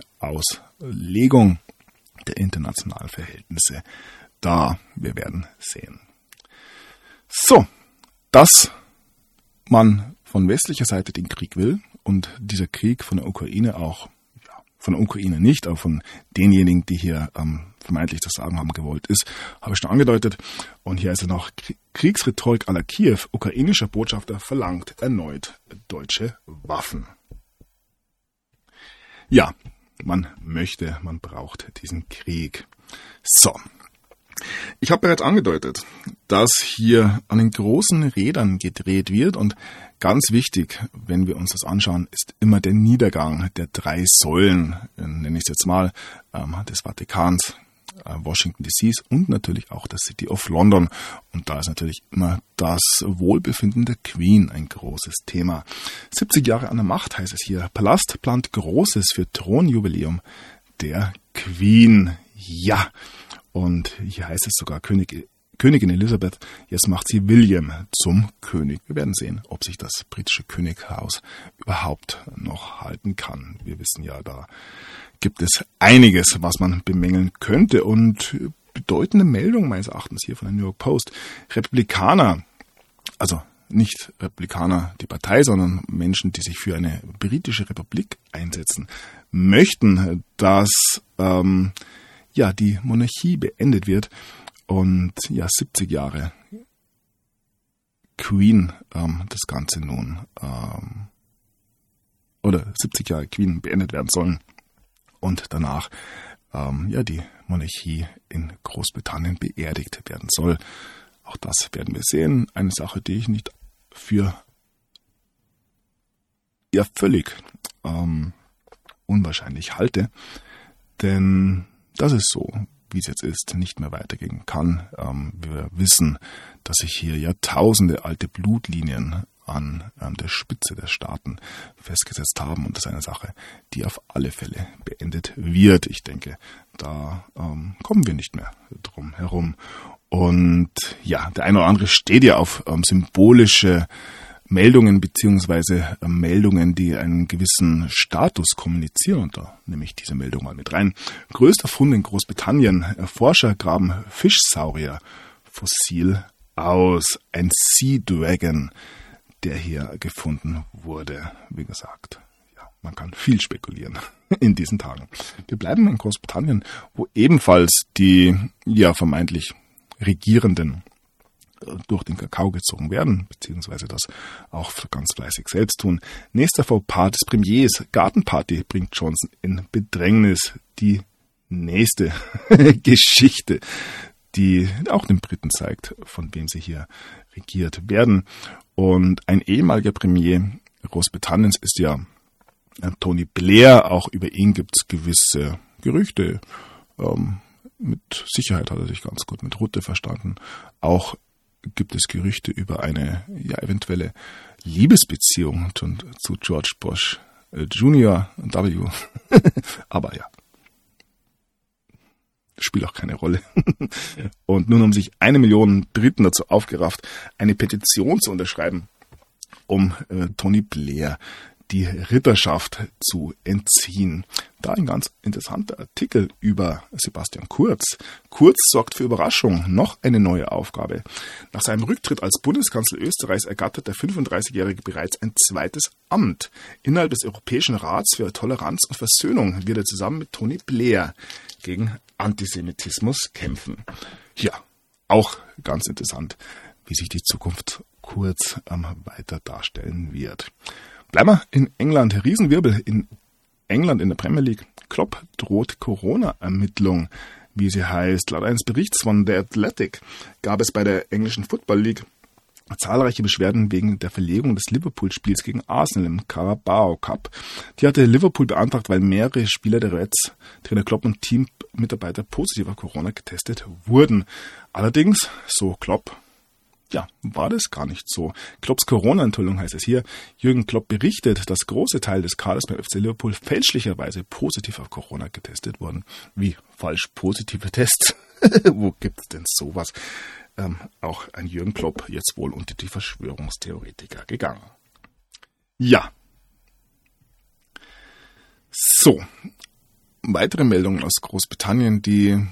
Neuauslegung der internationalen Verhältnisse dar. Wir werden sehen. So, dass man von westlicher Seite den Krieg will und dieser Krieg von der Ukraine auch, von der Ukraine nicht, aber von denjenigen, die hier vermeintlich das Sagen haben gewollt ist, habe ich schon angedeutet. Und hier ist ja noch Kriegsrhetorik à la Kiew. Ukrainischer Botschafter verlangt erneut deutsche Waffen. Ja, man braucht diesen Krieg. So. Ich habe bereits angedeutet, dass hier an den großen Rädern gedreht wird und ganz wichtig, wenn wir uns das anschauen, ist immer der Niedergang der 3 Säulen, nenne ich es jetzt mal, des Vatikans, Washington D.C. und natürlich auch der City of London. Und da ist natürlich immer das Wohlbefinden der Queen ein großes Thema. 70 Jahre an der Macht heißt es hier. Palast plant Großes für Thronjubiläum der Queen. Ja. Und hier heißt es sogar, Königin Elisabeth, jetzt macht sie William zum König. Wir werden sehen, ob sich das britische Könighaus überhaupt noch halten kann. Wir wissen ja, da gibt es einiges, was man bemängeln könnte. Und bedeutende Meldung meines Erachtens hier von der New York Post. Republikaner, also nicht Republikaner die Partei, sondern Menschen, die sich für eine britische Republik einsetzen, möchten, dass die Monarchie beendet wird und 70 Jahre Queen das Ganze nun oder 70 Jahre Queen beendet werden sollen und danach die Monarchie in Großbritannien beerdigt werden soll. Auch das werden wir sehen. Eine Sache, die ich nicht für völlig unwahrscheinlich halte, denn das ist so, wie es jetzt ist, nicht mehr weitergehen kann. Wir wissen, dass sich hier Jahrtausende alte Blutlinien an der Spitze der Staaten festgesetzt haben. Und das ist eine Sache, die auf alle Fälle beendet wird. Ich denke, da kommen wir nicht mehr drum herum. Und ja, der eine oder andere steht ja auf symbolische Meldungen beziehungsweise Meldungen, die einen gewissen Status kommunizieren. Und da nehme ich diese Meldung mal mit rein. Größter Fund in Großbritannien. Forscher graben Fischsaurier-Fossil aus. Ein Sea Dragon, der hier gefunden wurde. Wie gesagt, ja, man kann viel spekulieren in diesen Tagen. Wir bleiben in Großbritannien, wo ebenfalls die ja vermeintlich Regierenden durch den Kakao gezogen werden, beziehungsweise das auch ganz fleißig selbst tun. Nächster Fauxpas des Premiers. Gartenparty bringt Johnson in Bedrängnis. Die nächste Geschichte, die auch den Briten zeigt, von wem sie hier regiert werden. Und ein ehemaliger Premier Großbritanniens ist ja Tony Blair. Auch über ihn gibt es gewisse Gerüchte. Mit Sicherheit hat er sich ganz gut mit Rutte verstanden. Auch gibt es Gerüchte über eine eventuelle Liebesbeziehung zu George Bush Jr. W. Aber ja, spielt auch keine Rolle. Und nun haben sich 1 Million Briten dazu aufgerafft, eine Petition zu unterschreiben, um Tony Blair die Ritterschaft zu entziehen. Da ein ganz interessanter Artikel über Sebastian Kurz. Kurz sorgt für Überraschung. Noch eine neue Aufgabe. Nach seinem Rücktritt als Bundeskanzler Österreichs ergattert der 35-Jährige bereits ein zweites Amt. Innerhalb des Europäischen Rats für Toleranz und Versöhnung wird er zusammen mit Tony Blair gegen Antisemitismus kämpfen. Ja, auch ganz interessant, wie sich die Zukunft Kurz weiter darstellen wird. Bleiben wir in England. Riesenwirbel in England in der Premier League. Klopp droht Corona-Ermittlung, wie sie heißt. Laut eines Berichts von The Athletic gab es bei der englischen Football League zahlreiche Beschwerden wegen der Verlegung des Liverpool-Spiels gegen Arsenal im Carabao Cup. Die hatte Liverpool beantragt, weil mehrere Spieler der Reds, Trainer Klopp und Teammitarbeiter positiv auf Corona getestet wurden. Allerdings, so Klopp, ja, war das gar nicht so. Klopps Corona-Enthüllung heißt es hier. Jürgen Klopp berichtet, dass große Teile des Kaders beim FC Liverpool fälschlicherweise positiv auf Corona getestet wurden. Wie falsch positive Tests? Wo gibt's denn sowas? Auch ein Jürgen Klopp jetzt wohl unter die Verschwörungstheoretiker gegangen. Ja. So. Weitere Meldungen aus Großbritannien, die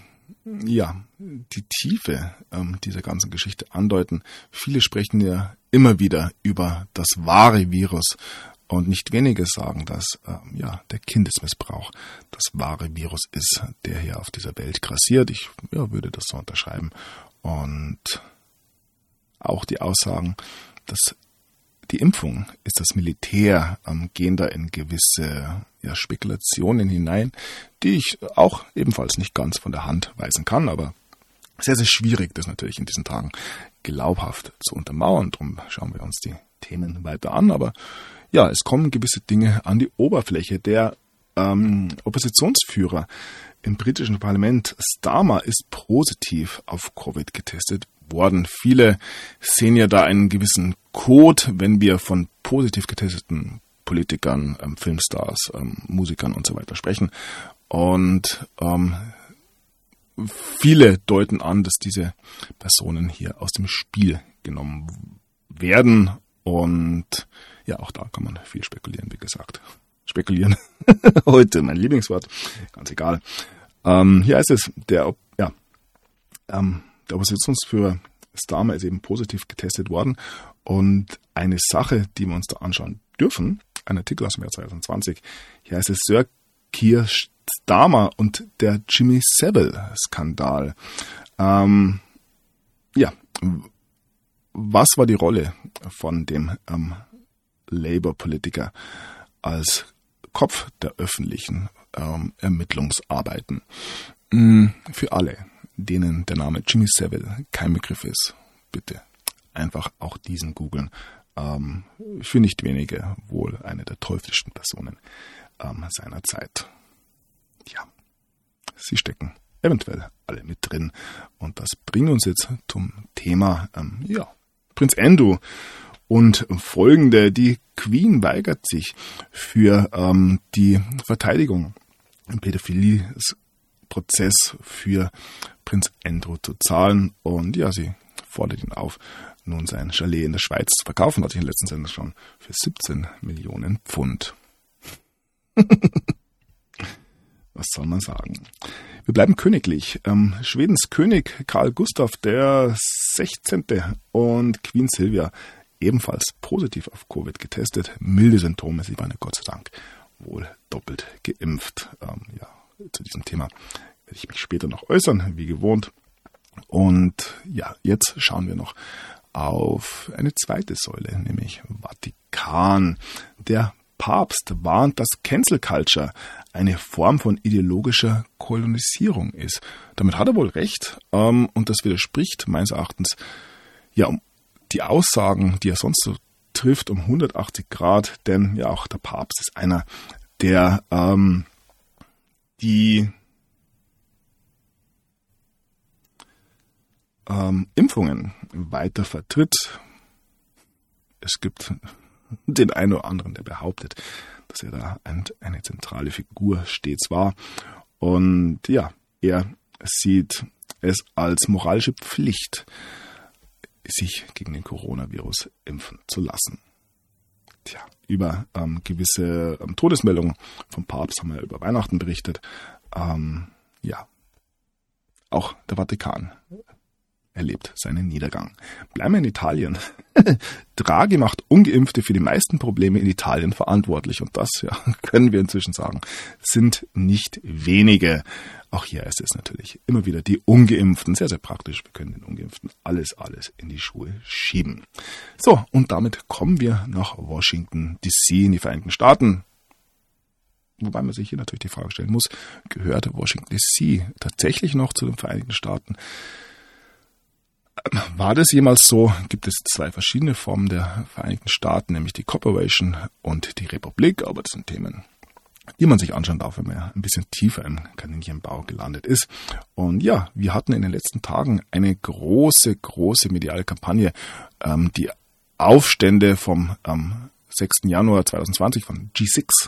Tiefe dieser ganzen Geschichte andeuten. Viele sprechen ja immer wieder über das wahre Virus und nicht wenige sagen, dass der Kindesmissbrauch das wahre Virus ist, der hier auf dieser Welt grassiert. Ich würde das so unterschreiben. Und auch die Aussagen, dass die Impfung ist das Militär, gehen da in gewisse Spekulationen hinein, die ich auch ebenfalls nicht ganz von der Hand weisen kann, aber sehr, sehr schwierig, das natürlich in diesen Tagen glaubhaft zu untermauern. Darum schauen wir uns die Themen weiter an. Aber ja, es kommen gewisse Dinge an die Oberfläche. Der Oppositionsführer im britischen Parlament, Starmer, ist positiv auf Covid getestet worden. Viele sehen ja da einen gewissen Code, wenn wir von positiv getesteten Politikern, Filmstars, Musikern und so weiter sprechen. Und viele deuten an, dass diese Personen hier aus dem Spiel genommen werden. Und ja, auch da kann man viel spekulieren, wie gesagt. Spekulieren, heute mein Lieblingswort, ganz egal. Hier heißt es, der Oppositionsführer Starmer ist eben positiv getestet worden. Und eine Sache, die wir uns da anschauen dürfen, ein Artikel aus dem Jahr 2020, hier heißt es Sir Keir Starmer und der Jimmy Savile-Skandal. Was war die Rolle von dem Labour-Politiker als Kopf der öffentlichen Ermittlungsarbeiten? Für alle, denen der Name Jimmy Savile kein Begriff ist, bitte einfach auch diesen googeln. Für nicht wenige wohl eine der teuflischsten Personen seiner Zeit. Ja, sie stecken eventuell alle mit drin. Und das bringt uns jetzt zum Thema Prinz Andrew und folgende. Die Queen weigert sich für die Verteidigung im Prozess für Prinz Andrew zu zahlen. Und ja, sie fordert ihn auf, nun sein Chalet in der Schweiz zu verkaufen. Hatte ich in der letzten Sendung schon für 17 Millionen Pfund. Was soll man sagen? Wir bleiben königlich. Schwedens König Karl Gustav der 16. und Queen Silvia ebenfalls positiv auf Covid getestet. Milde Symptome, sie waren ja Gott sei Dank wohl doppelt geimpft. Zu diesem Thema werde ich mich später noch äußern, wie gewohnt. Und ja, jetzt schauen wir noch auf eine zweite Säule, nämlich Vatikan. Der Papst warnt, dass Cancel Culture eine Form von ideologischer Kolonisierung ist. Damit hat er wohl recht, und das widerspricht meines Erachtens ja um die Aussagen, die er sonst so trifft, um 180 Grad, denn ja auch der Papst ist einer, der die Impfungen weiter vertritt. Es gibt den einen oder anderen, der behauptet, dass er da eine zentrale Figur stets war. Und ja, er sieht es als moralische Pflicht, sich gegen den Coronavirus impfen zu lassen. Tja, über gewisse Todesmeldungen vom Papst haben wir über Weihnachten berichtet. Auch der Vatikan erlebt seinen Niedergang. Bleiben wir in Italien. Draghi macht Ungeimpfte für die meisten Probleme in Italien verantwortlich. Und das, ja, können wir inzwischen sagen, sind nicht wenige. Auch hier ist es natürlich immer wieder die Ungeimpften. Sehr, sehr praktisch. Wir können den Ungeimpften alles in die Schuhe schieben. So, und damit kommen wir nach Washington DC in die Vereinigten Staaten. Wobei man sich hier natürlich die Frage stellen muss, gehört Washington DC tatsächlich noch zu den Vereinigten Staaten? War das jemals so? Gibt es zwei verschiedene Formen der Vereinigten Staaten, nämlich die Corporation und die Republik, aber das sind Themen, die man sich anschauen darf, wenn man ein bisschen tiefer im Kaninchenbau gelandet ist. Und ja, wir hatten in den letzten Tagen eine große mediale Kampagne, die Aufstände vom 6. Januar 2020 von G6,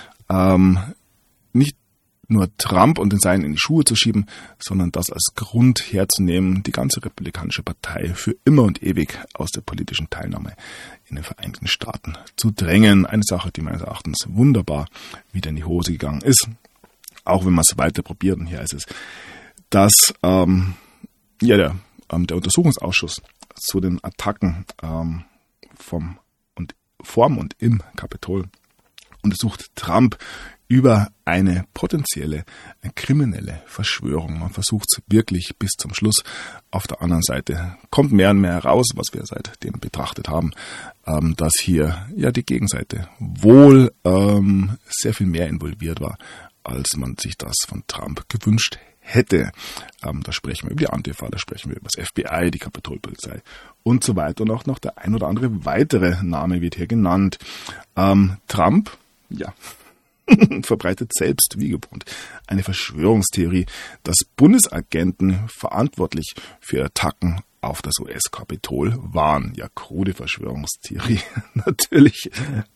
nicht nur Trump und den Seinen in die Schuhe zu schieben, sondern das als Grund herzunehmen, die ganze Republikanische Partei für immer und ewig aus der politischen Teilnahme in den Vereinigten Staaten zu drängen. Eine Sache, die meines Erachtens wunderbar wieder in die Hose gegangen ist, auch wenn man es weiter probiert. Und hier ist es, dass der Untersuchungsausschuss zu den Attacken vorm und im Kapitol untersucht Trump über eine potenzielle kriminelle Verschwörung. Man versucht es wirklich bis zum Schluss. Auf der anderen Seite kommt mehr und mehr heraus, was wir seitdem betrachtet haben, dass hier ja die Gegenseite wohl sehr viel mehr involviert war, als man sich das von Trump gewünscht hätte. Da sprechen wir über die Antifa, da sprechen wir über das FBI, die Kapitolpolizei und so weiter. Und auch noch der ein oder andere weitere Name wird hier genannt. Trump, ja, verbreitet selbst, wie gewohnt, eine Verschwörungstheorie, dass Bundesagenten verantwortlich für Attacken auf das US-Kapitol waren. Ja, krude Verschwörungstheorie, natürlich.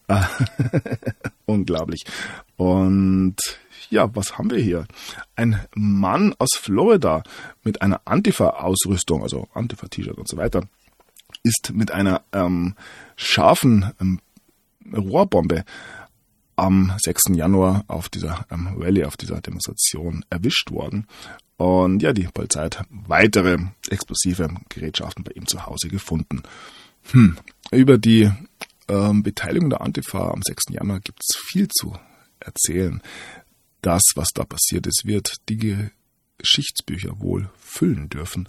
Unglaublich. Und ja, was haben wir hier? Ein Mann aus Florida mit einer Antifa-Ausrüstung, also Antifa-T-Shirt und so weiter, ist mit einer scharfen Rohrbombe am 6. Januar auf dieser Rallye, auf dieser Demonstration erwischt worden. Und ja, die Polizei hat weitere explosive Gerätschaften bei ihm zu Hause gefunden. Über die Beteiligung der Antifa am 6. Januar gibt es viel zu erzählen. Das, was da passiert ist, wird die Geschichtsbücher wohl füllen dürfen.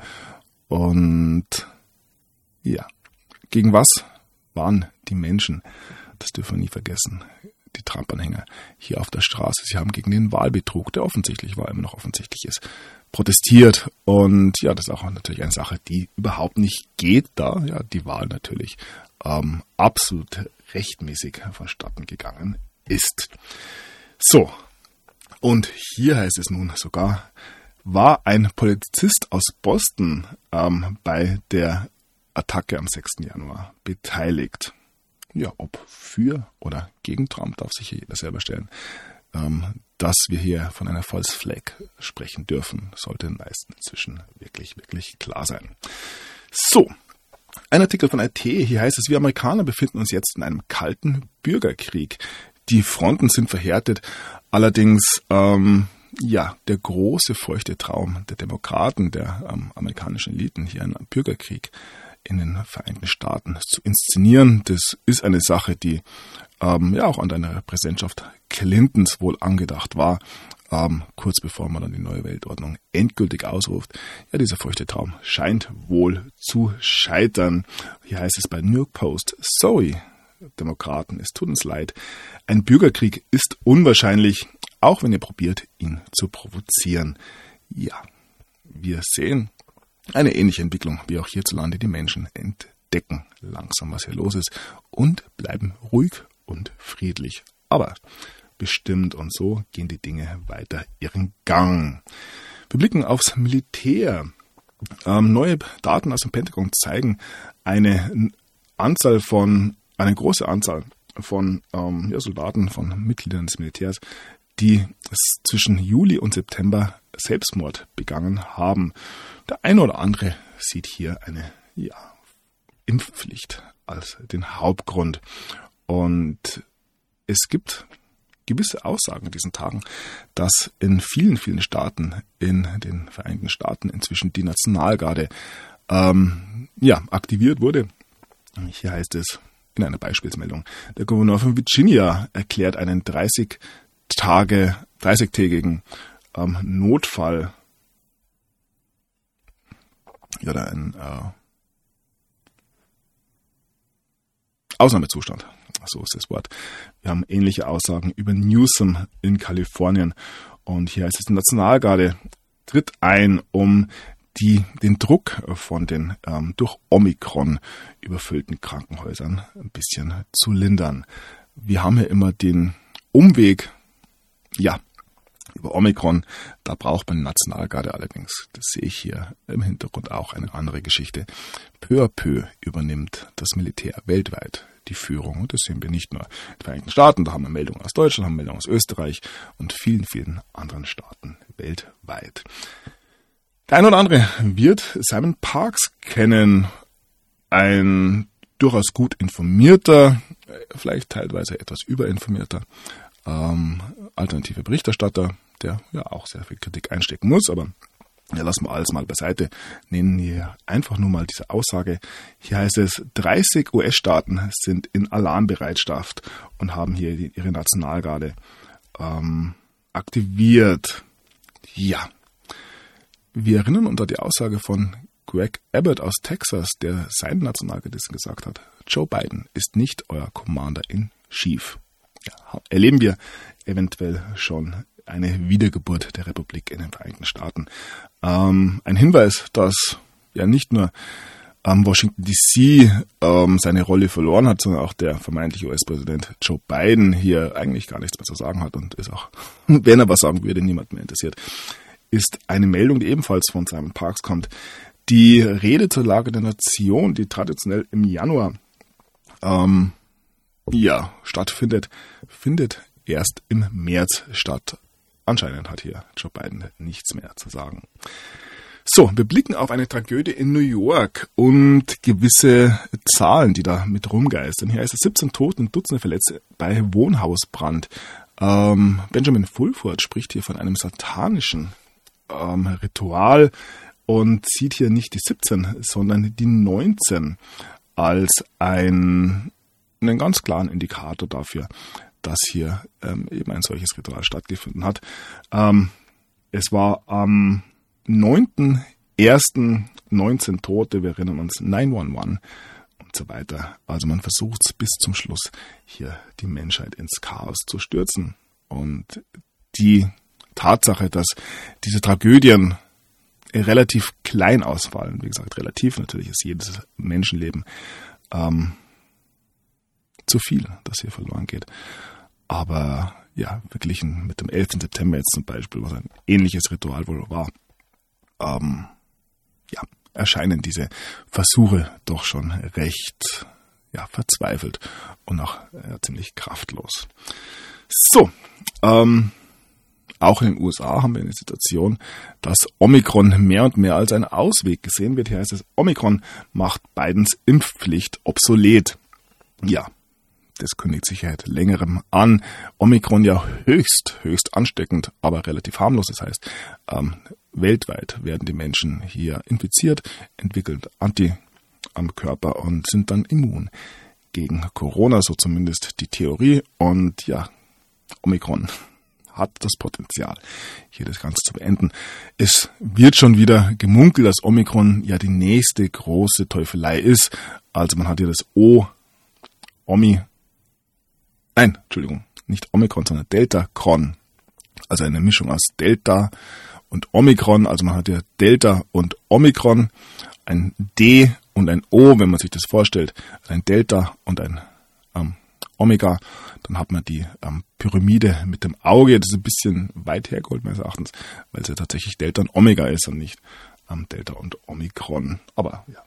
Und ja, gegen was waren die Menschen? Das dürfen wir nie vergessen. Die Trump-Anhänger hier auf der Straße. Sie haben gegen den Wahlbetrug, der offensichtlich war, immer noch offensichtlich ist, protestiert. Und ja, das ist auch natürlich eine Sache, die überhaupt nicht geht, da ja die Wahl natürlich absolut rechtmäßig vonstatten gegangen ist. So, und hier heißt es nun sogar, war ein Polizist aus Boston bei der Attacke am 6. Januar beteiligt. Ja, ob für oder gegen Trump, darf sich hier jeder selber stellen. dass wir hier von einer False Flag sprechen dürfen, sollte den meisten inzwischen wirklich, wirklich klar sein. So, ein Artikel von RT, hier heißt es, wir Amerikaner befinden uns jetzt in einem kalten Bürgerkrieg. Die Fronten sind verhärtet, allerdings der große feuchte Traum der Demokraten, der amerikanischen Eliten, hier einen Bürgerkrieg in den Vereinigten Staaten zu inszenieren, das ist eine Sache, die auch an der Präsidentschaft Clintons wohl angedacht war, kurz bevor man dann die neue Weltordnung endgültig ausruft. Ja, dieser feuchte Traum scheint wohl zu scheitern. Hier heißt es bei New York Post, sorry, Demokraten, es tut uns leid. Ein Bürgerkrieg ist unwahrscheinlich, auch wenn ihr probiert, ihn zu provozieren. Ja, wir sehen eine ähnliche Entwicklung wie auch hierzulande. Die Menschen entdecken langsam, was hier los ist und bleiben ruhig und friedlich. Aber bestimmt und so gehen die Dinge weiter ihren Gang. Wir blicken aufs Militär. Neue Daten aus dem Pentagon zeigen eine große Anzahl von Soldaten, von Mitgliedern des Militärs, die zwischen Juli und September Selbstmord begangen haben. Der eine oder andere sieht hier eine Impfpflicht als den Hauptgrund. Und es gibt gewisse Aussagen in diesen Tagen, dass in vielen, vielen Staaten, in den Vereinigten Staaten inzwischen die Nationalgarde aktiviert wurde. Hier heißt es in einer Beispielsmeldung, der Gouverneur von Virginia erklärt einen 30-tägigen Notfall oder einen Ausnahmezustand. So ist das Wort. Wir haben ähnliche Aussagen über Newsom in Kalifornien. Und hier heißt es, die Nationalgarde tritt ein, um den Druck von den durch Omikron überfüllten Krankenhäusern ein bisschen zu lindern. Wir haben hier immer den Umweg, über Omikron, da braucht man die Nationalgarde allerdings. Das sehe ich hier im Hintergrund auch eine andere Geschichte. Peu à peu übernimmt das Militär weltweit die Führung. Und das sehen wir nicht nur in den Vereinigten Staaten, da haben wir Meldungen aus Deutschland, haben Meldungen aus Österreich und vielen, vielen anderen Staaten weltweit. Der eine oder andere wird Simon Parkes kennen, ein durchaus gut informierter, vielleicht teilweise etwas überinformierter, alternative Berichterstatter, der auch sehr viel Kritik einstecken muss, aber lassen wir alles mal beiseite, nehmen hier einfach nur mal diese Aussage. Hier heißt es, 30 US-Staaten sind in Alarmbereitschaft und haben hier ihre Nationalgarde aktiviert. Ja, wir erinnern uns an die Aussage von Greg Abbott aus Texas, der seinen Nationalgardisten gesagt hat, Joe Biden ist nicht euer Commander-in-Chief. Ja, erleben wir eventuell schon eine Wiedergeburt der Republik in den Vereinigten Staaten. Ein Hinweis, dass nicht nur Washington D.C. Seine Rolle verloren hat, sondern auch der vermeintliche US-Präsident Joe Biden hier eigentlich gar nichts mehr zu sagen hat und ist auch, wenn er was sagen würde, niemand mehr interessiert, ist eine Meldung, die ebenfalls von Simon Parkes kommt. Die Rede zur Lage der Nation, die traditionell im Januar stattfindet, findet erst im März statt. Anscheinend hat hier Joe Biden nichts mehr zu sagen. So, wir blicken auf eine Tragödie in New York und gewisse Zahlen, die da mit rumgeistern. Hier ist es 17 Tote und Dutzende Verletzte bei Wohnhausbrand. Benjamin Fulford spricht hier von einem satanischen Ritual und sieht hier nicht die 17, sondern die 19 als einen ganz klaren Indikator dafür, dass hier eben ein solches Ritual stattgefunden hat. Es war am 9.1. 19 Tote, wir erinnern uns, 911 und so weiter. Also man versucht bis zum Schluss hier die Menschheit ins Chaos zu stürzen. Und die Tatsache, dass diese Tragödien relativ klein ausfallen, wie gesagt, relativ, natürlich ist jedes Menschenleben zu viel, das hier verloren geht. Aber verglichen mit dem 11. September jetzt zum Beispiel, was ein ähnliches Ritual wohl war, erscheinen diese Versuche doch schon recht verzweifelt und auch ziemlich kraftlos. So, auch in den USA haben wir eine Situation, dass Omikron mehr und mehr als ein Ausweg gesehen wird. Hier heißt es, Omikron macht Bidens Impfpflicht obsolet. Ja, das kündigt sich seit längerem an. Omikron ja höchst ansteckend, aber relativ harmlos. Das heißt, weltweit werden die Menschen hier infiziert, entwickeln Antikörper und sind dann immun gegen Corona, so zumindest die Theorie. Und ja, Omikron hat das Potenzial, hier das Ganze zu beenden. Es wird schon wieder gemunkelt, dass Omikron ja die nächste große Teufelei ist. Also man hat hier das nicht Omikron, sondern Delta-Cron. Also eine Mischung aus Delta und Omikron. Also man hat hier Delta und Omikron, ein D und ein O, wenn man sich das vorstellt, ein Delta und ein Omega, dann hat man die Pyramide mit dem Auge. Das ist ein bisschen weit hergeholt meines Erachtens, weil es ja tatsächlich Delta und Omega ist und nicht Delta und Omikron. Aber ja,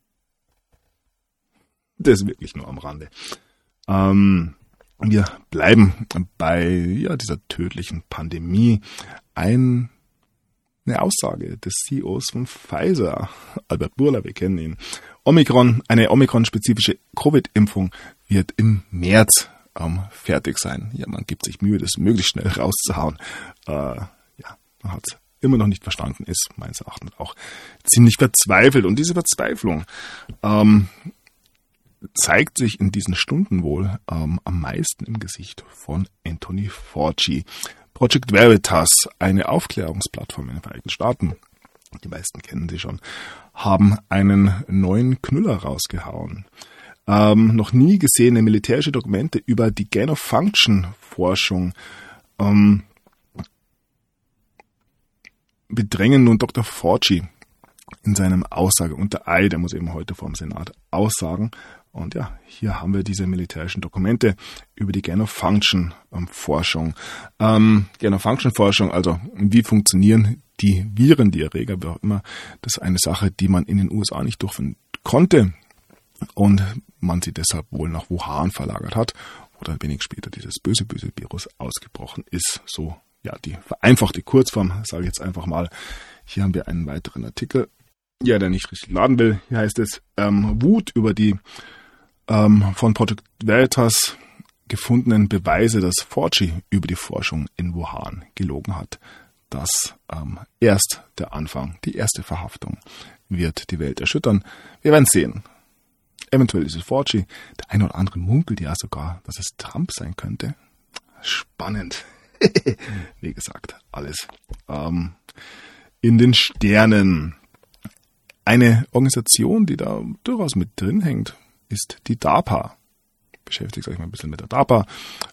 das ist wirklich nur am Rande. Wir bleiben bei dieser tödlichen Pandemie. Eine Aussage des CEOs von Pfizer, Albert Bourla, wir kennen ihn. Eine Omikron-spezifische Covid-Impfung wird im März fertig sein. Ja, man gibt sich Mühe, das möglichst schnell rauszuhauen. Man hat es immer noch nicht verstanden, ist meines Erachtens auch ziemlich verzweifelt. Und diese Verzweiflung zeigt sich in diesen Stunden wohl am meisten im Gesicht von Anthony Fauci. Project Veritas, eine Aufklärungsplattform in den Vereinigten Staaten, die meisten kennen sie schon, haben einen neuen Knüller rausgehauen. Noch nie gesehene militärische Dokumente über die Gain-of-Function-Forschung bedrängen nun Dr. Fauci in seinem Aussage unter Eid. Der muss eben heute vor dem Senat aussagen. Und ja, hier haben wir diese militärischen Dokumente über die Gain-of-Function-Forschung. Gain-of-Function-Forschung, also wie funktionieren die Viren, die Erreger, wie auch immer. Das ist eine Sache, die man in den USA nicht durchführen konnte und man sie deshalb wohl nach Wuhan verlagert hat, wo dann wenig später dieses böse Virus ausgebrochen ist. So, ja, die vereinfachte Kurzform, sage ich jetzt einfach mal. Hier haben wir einen weiteren Artikel, ja, der nicht richtig laden will. Hier heißt es, Wut über die von Project Veritas gefundenen Beweise, dass Fauci über die Forschung in Wuhan gelogen hat. Das erst der Anfang, die erste Verhaftung wird die Welt erschüttern. Wir werden sehen. Eventuell ist es Fauci. Der eine oder andere munkelt ja sogar, dass es Trump sein könnte. Spannend. Wie gesagt, alles in den Sternen. Eine Organisation, die da durchaus mit drin hängt, ist die DARPA. Beschäftigt euch mal ein bisschen mit der DARPA.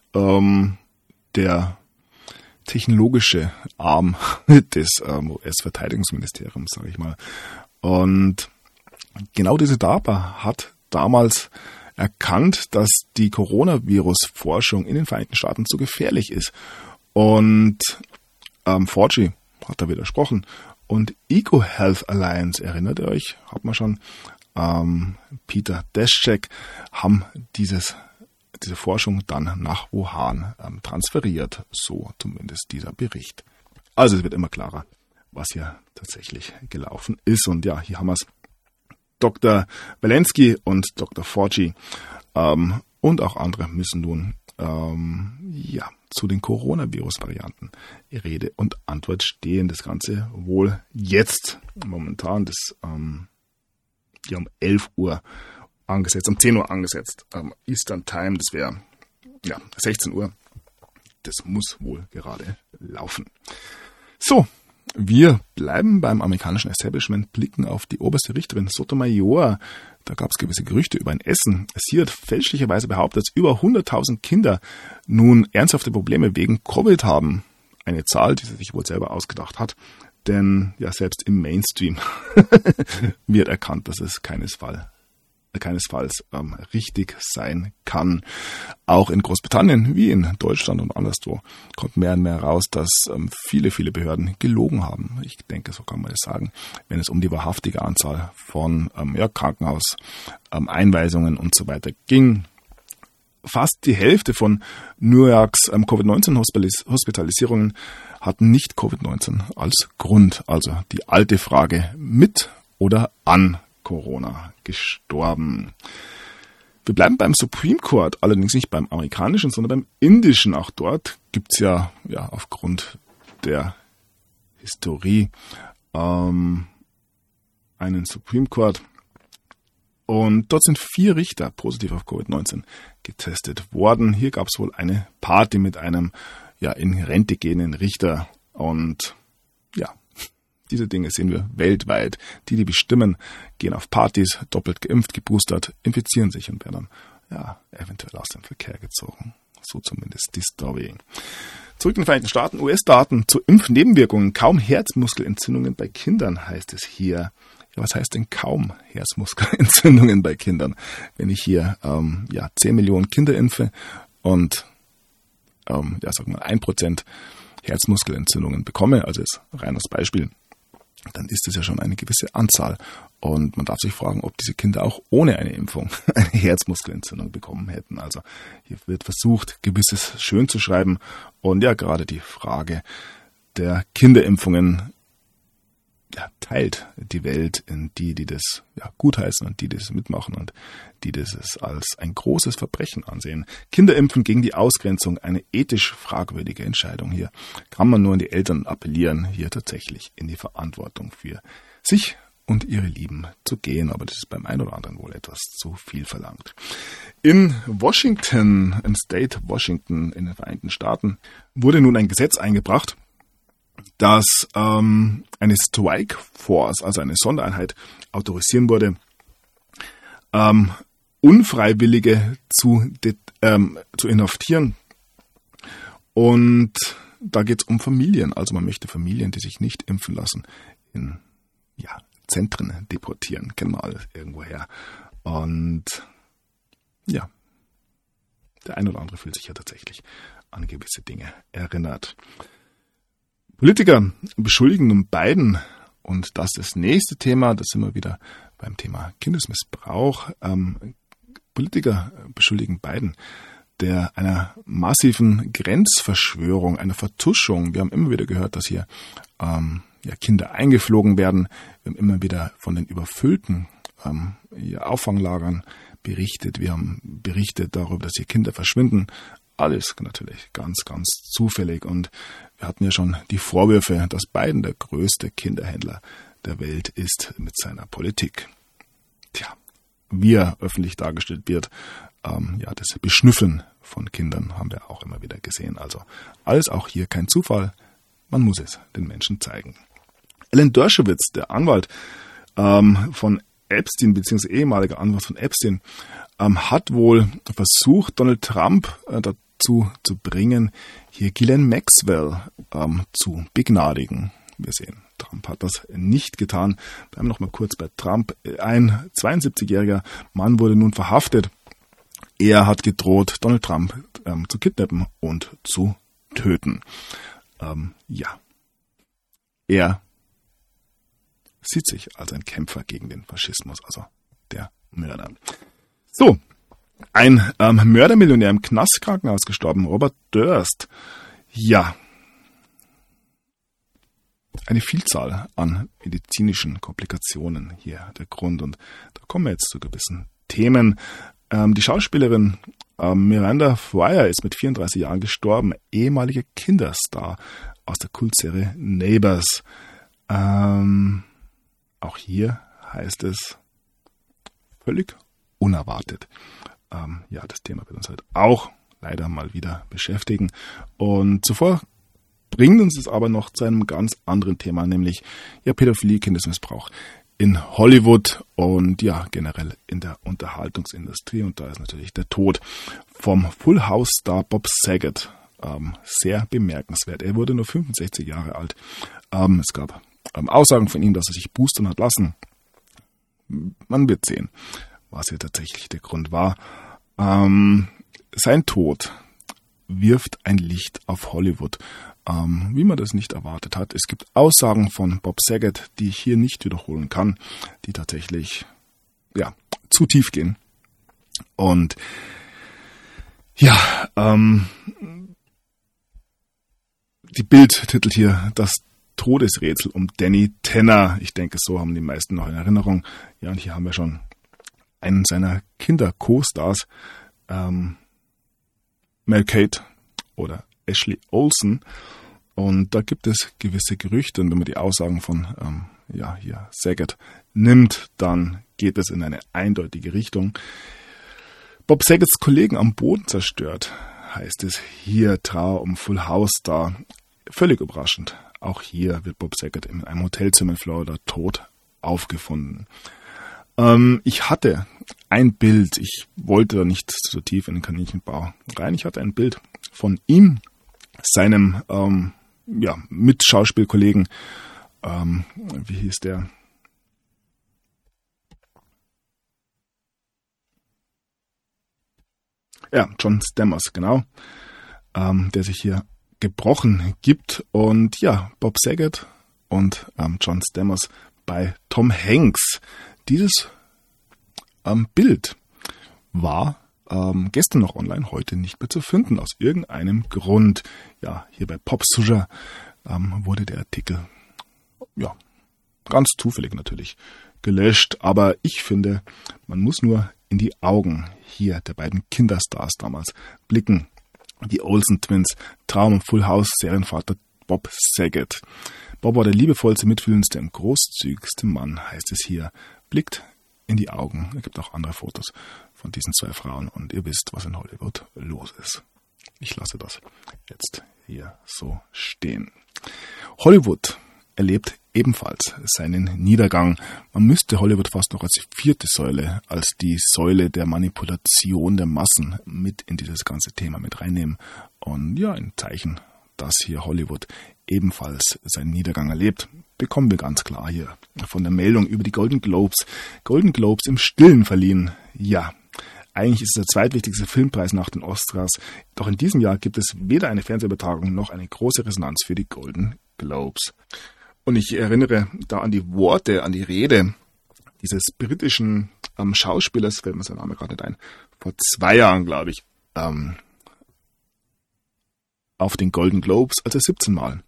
Der technologische Arm des US-Verteidigungsministeriums, sage ich mal. Und genau diese DARPA hat damals erkannt, dass die Coronavirus-Forschung in den Vereinigten Staaten zu gefährlich ist. Und Fauci hat da widersprochen. Und EcoHealth Alliance, erinnert ihr euch, hat man schon, Peter Daszak, haben diese Forschung dann nach Wuhan transferiert, so zumindest dieser Bericht. Also es wird immer klarer, was hier tatsächlich gelaufen ist. Und ja, hier haben wir es. Dr. Walensky und Dr. Fauci und auch andere müssen nun zu den Coronavirus-Varianten Rede und Antwort stehen. Das Ganze wohl jetzt, momentan, das um 11 Uhr angesetzt, um 10 Uhr angesetzt, Eastern Time, das wäre 16 Uhr. Das muss wohl gerade laufen. So, wir bleiben beim amerikanischen Establishment, blicken auf die oberste Richterin Sotomayor. Da gab es gewisse Gerüchte über ein Essen. Sie hat fälschlicherweise behauptet, dass über 100.000 Kinder nun ernsthafte Probleme wegen Covid haben. Eine Zahl, die sie sich wohl selber ausgedacht hat. Denn ja, selbst im Mainstream wird erkannt, dass es keinesfalls richtig sein kann. Auch in Großbritannien wie in Deutschland und anderswo kommt mehr und mehr raus, dass viele Behörden gelogen haben. Ich denke, so kann man es sagen, wenn es um die wahrhaftige Anzahl von Krankenhauseinweisungen und so weiter ging. fast die Hälfte von New Yorks Covid-19-Hospitalisierungen hatten nicht Covid-19 als Grund. Also die alte Frage, mit oder an Corona gestorben. Wir bleiben beim Supreme Court, allerdings nicht beim amerikanischen, sondern beim indischen. Auch dort gibt es ja aufgrund der Historie einen Supreme Court. Und dort sind 4 Richter positiv auf Covid-19 getestet worden. Hier gab es wohl eine Party mit einem in Rente gehenden Richter. Und diese Dinge sehen wir weltweit. Die bestimmen, gehen auf Partys, doppelt geimpft, geboostert, infizieren sich und werden dann eventuell aus dem Verkehr gezogen. So zumindest die Story. Zurück in den Vereinigten Staaten. US-Daten zu Impfnebenwirkungen. Kaum Herzmuskelentzündungen bei Kindern, heißt es hier. Ja, was heißt denn kaum Herzmuskelentzündungen bei Kindern? Wenn ich hier 10 Millionen Kinder impfe und 1% Herzmuskelentzündungen bekomme, also jetzt rein als Beispiel, dann ist das ja schon eine gewisse Anzahl. Und man darf sich fragen, ob diese Kinder auch ohne eine Impfung eine Herzmuskelentzündung bekommen hätten. Also hier wird versucht, Gewisses schön zu schreiben. Und gerade die Frage der Kinderimpfungen teilt die Welt in die das gutheißen und die das mitmachen und die das als ein großes Verbrechen ansehen. Kinderimpfen gegen die Ausgrenzung, eine ethisch fragwürdige Entscheidung. Hier kann man nur an die Eltern appellieren, hier tatsächlich in die Verantwortung für sich und ihre Lieben zu gehen. Aber das ist beim einen oder anderen wohl etwas zu viel verlangt. In Washington, im State Washington in den Vereinigten Staaten, wurde nun ein Gesetz eingebracht, dass eine Strike Force, also eine Sondereinheit, autorisieren wurde, Unfreiwillige zu inhaftieren. Und da geht es um Familien. Also man möchte Familien, die sich nicht impfen lassen, in Zentren deportieren. Kennen wir alles irgendwoher. Und der eine oder andere fühlt sich ja tatsächlich an gewisse Dinge erinnert. Politiker beschuldigen nun Biden, und das ist das nächste Thema, da sind wir wieder beim Thema Kindesmissbrauch. Politiker beschuldigen Biden einer massiven Grenzverschwörung, einer Vertuschung. Wir haben immer wieder gehört, dass hier Kinder eingeflogen werden. Wir haben immer wieder von den überfüllten Auffanglagern berichtet. Wir haben berichtet darüber, dass hier Kinder verschwinden. Alles natürlich ganz, ganz zufällig. Und wir hatten ja schon die Vorwürfe, dass Biden der größte Kinderhändler der Welt ist mit seiner Politik. Wie er öffentlich dargestellt wird, das Beschnüffeln von Kindern haben wir auch immer wieder gesehen. Also alles auch hier kein Zufall. Man muss es den Menschen zeigen. Alan Dershowitz, der Anwalt von Epstein, beziehungsweise ehemaliger Anwalt von Epstein, hat wohl versucht, Donald Trump dazu zu bringen, hier Ghislaine Maxwell zu begnadigen. Wir sehen, Trump hat das nicht getan. Bleiben wir noch mal kurz bei Trump. Ein 72-jähriger Mann wurde nun verhaftet. Er hat gedroht, Donald Trump zu kidnappen und zu töten. Er sieht sich als ein Kämpfer gegen den Faschismus, also der Mörder. So, ein Mördermillionär im Knastkrankenhaus gestorben, Robert Durst. Eine Vielzahl an medizinischen Komplikationen hier der Grund. Und da kommen wir jetzt zu gewissen Themen. Die Schauspielerin Miranda Fryer ist mit 34 Jahren gestorben, ehemalige Kinderstar aus der Kultserie Neighbours. Auch hier heißt es völlig unerwartet. Das Thema wird uns halt auch leider mal wieder beschäftigen. Und zuvor bringt uns es aber noch zu einem ganz anderen Thema, nämlich Pädophilie, Kindesmissbrauch in Hollywood und generell in der Unterhaltungsindustrie. Und da ist natürlich der Tod vom Full House Star Bob Saget sehr bemerkenswert. Er wurde nur 65 Jahre alt. Es gab Aussagen von ihm, dass er sich boostern hat lassen. Man wird sehen, was hier tatsächlich der Grund war. Sein Tod wirft ein Licht auf Hollywood, wie man das nicht erwartet hat. Es gibt Aussagen von Bob Saget, die ich hier nicht wiederholen kann, die tatsächlich zu tief gehen. Und Ja, die Bild titelt hier das Todesrätsel um Danny Tanner. Ich denke, so haben die meisten noch in Erinnerung. Ja, und hier haben wir schon einen seiner Kinder-Co-Stars, Mel-Kate oder Ashley Olsen. Und da gibt es gewisse Gerüchte, und wenn man die Aussagen von Saget nimmt, dann geht es in eine eindeutige Richtung. Bob Sagets Kollegen am Boden zerstört, heißt es hier, Trauer um Full House Star. Völlig überraschend. Auch hier wird Bob Saget in einem Hotelzimmer in Florida tot aufgefunden. Ich hatte ein Bild, ich wollte da nicht so tief in den Kaninchenbau rein, ich hatte ein Bild von ihm, seinem Mitschauspielkollegen, wie hieß der? Ja, John Stamos, genau, der sich hier gebrochen gibt. Und ja, Bob Saget und John Stamos bei Tom Hanks. Dieses Bild war gestern noch online, heute nicht mehr zu finden, aus irgendeinem Grund. Ja, hier bei PopSugar wurde der Artikel, ja, ganz zufällig natürlich gelöscht. Aber ich finde, man muss nur in die Augen hier der beiden Kinderstars damals blicken. Die Olsen Twins, Traum und Full House Serienvater Bob Saget. Bob war der liebevollste, mitfühlendste und großzügigste Mann, heißt es hier. Blickt in die Augen. Es gibt auch andere Fotos von diesen zwei Frauen und ihr wisst, was in Hollywood los ist. Ich lasse das jetzt hier so stehen. Hollywood erlebt ebenfalls seinen Niedergang. Man müsste Hollywood fast noch als die vierte Säule, als die Säule der Manipulation der Massen mit in dieses ganze Thema mit reinnehmen. Und ja, ein Zeichen, dass hier Hollywood ebenfalls seinen Niedergang erlebt, bekommen wir ganz klar hier von der Meldung über die Golden Globes. Golden Globes im Stillen verliehen. Ja, eigentlich ist es der zweitwichtigste Filmpreis nach den Oscars. Doch in diesem Jahr gibt es weder eine Fernsehübertragung noch eine große Resonanz für die Golden Globes. Und ich erinnere da an die Worte, an die Rede dieses britischen Schauspielers, fällt mir sein Name gerade nicht ein, vor 2 Jahren, glaube ich, auf den Golden Globes, als er 17 Mal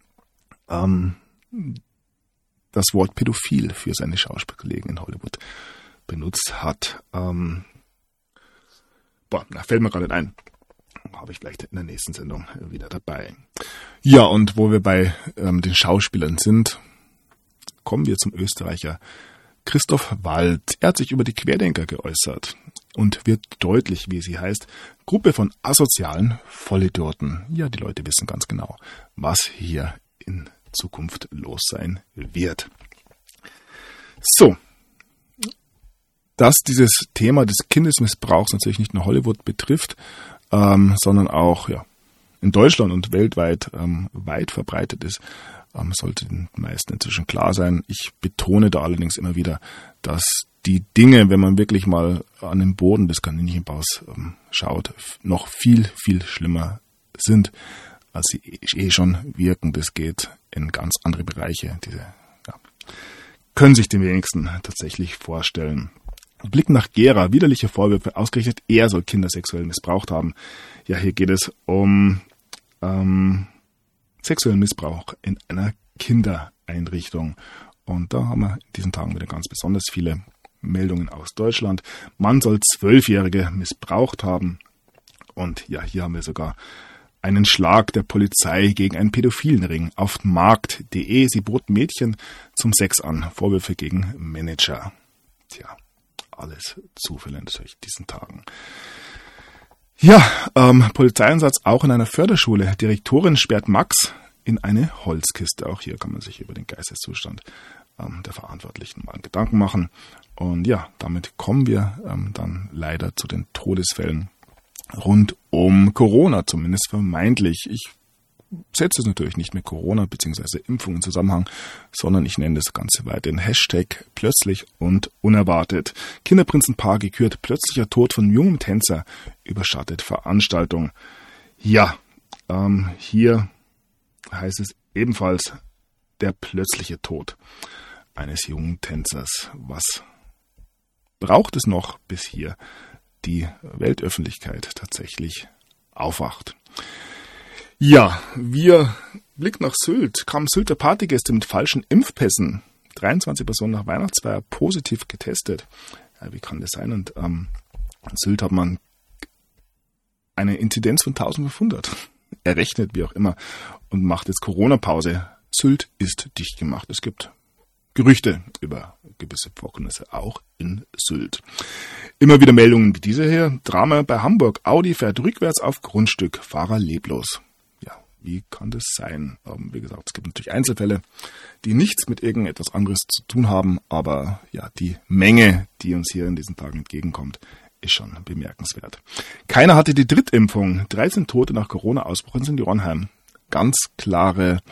das Wort pädophil für seine Schauspielkollegen in Hollywood benutzt hat. Fällt mir gerade nicht ein. Habe ich vielleicht in der nächsten Sendung wieder dabei. Ja, und wo wir bei den Schauspielern sind, kommen wir zum Österreicher Christoph Wald. Er hat sich über die Querdenker geäußert und wird deutlich, wie sie heißt, Gruppe von asozialen Vollidioten. Ja, die Leute wissen ganz genau, was hier in Zukunft los sein wird. So, dass dieses Thema des Kindesmissbrauchs natürlich nicht nur Hollywood betrifft, sondern auch in Deutschland und weltweit weit verbreitet ist, sollte den meisten inzwischen klar sein. Ich betone da allerdings immer wieder, dass die Dinge, wenn man wirklich mal an den Boden des Kaninchenbaus schaut, noch viel, viel schlimmer sind, als sie schon wirken. Das geht in ganz andere Bereiche. Können sich die wenigsten tatsächlich vorstellen. Blick nach Gera, widerliche Vorwürfe, ausgerechnet er soll Kinder sexuell missbraucht haben. Ja, hier geht es um sexuellen Missbrauch in einer Kindereinrichtung. Und da haben wir in diesen Tagen wieder ganz besonders viele Meldungen aus Deutschland. Man soll 12-Jährige missbraucht haben. Und ja, hier haben wir sogar einen Schlag der Polizei gegen einen pädophilen Ring auf markt.de. Sie boten Mädchen zum Sex an. Vorwürfe gegen Manager. Tja, alles Zufälle in diesen Tagen. Ja, Polizeieinsatz auch in einer Förderschule. Direktorin sperrt Max in eine Holzkiste. Auch hier kann man sich über den Geisteszustand der Verantwortlichen mal Gedanken machen. Und ja, damit kommen wir dann leider zu den Todesfällen rund um Corona, zumindest vermeintlich. Ich setze es natürlich nicht mit Corona bzw. Impfung in Zusammenhang, sondern ich nenne das Ganze weiter den Hashtag plötzlich und unerwartet. Kinderprinzenpaar gekürt, plötzlicher Tod von jungem Tänzer überschattet Veranstaltung. Ja, hier heißt es ebenfalls der plötzliche Tod eines jungen Tänzers. Was braucht es noch, bis hier die Weltöffentlichkeit tatsächlich aufwacht. Ja, wir blicken nach Sylt. Kamen Sylter Partygäste mit falschen Impfpässen. 23 Personen nach Weihnachtsfeier positiv getestet. Ja, wie kann das sein? Und in Sylt hat man eine Inzidenz von 1500. Errechnet, wie auch immer. Und macht jetzt Corona-Pause. Sylt ist dicht gemacht. Es gibt Gerüchte über gewisse Vorkommnisse auch in Sylt. Immer wieder Meldungen wie diese hier. Drama bei Hamburg. Audi fährt rückwärts auf Grundstück. Fahrer leblos. Ja, wie kann das sein? Wie gesagt, es gibt natürlich Einzelfälle, die nichts mit irgendetwas anderes zu tun haben. Aber ja, die Menge, die uns hier in diesen Tagen entgegenkommt, ist schon bemerkenswert. Keiner hatte die Drittimpfung. 13 Tote nach Corona-Ausbruch in St. Ganz klare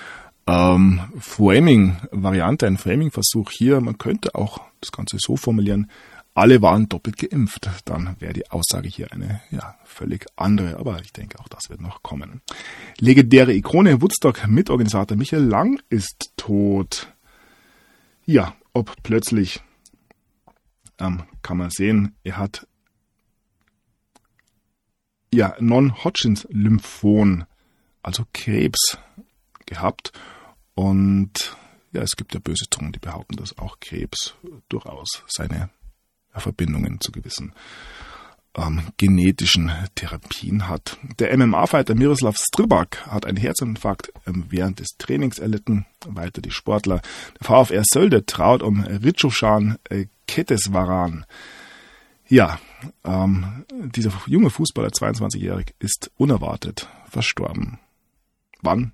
Framing-Variante, ein Framing-Versuch hier. Man könnte auch das Ganze so formulieren, alle waren doppelt geimpft. Dann wäre die Aussage hier eine völlig andere, aber ich denke, auch das wird noch kommen. Legendäre Ikone Woodstock-Mitorganisator Michael Lang ist tot. Ja, ob plötzlich, kann man sehen, er hat Non-Hodgkin-Lymphom, also Krebs, gehabt. Und ja, es gibt ja böse Zungen, die behaupten, dass auch Krebs durchaus seine Verbindungen zu gewissen genetischen Therapien hat. Der MMA-Fighter Miroslav Stribak hat einen Herzinfarkt während des Trainings erlitten. Weiter die Sportler. Der VfR Sölde traut um Richoschan Ketesvaran. Ja, dieser junge Fußballer, 22-jährig, ist unerwartet verstorben. Wann?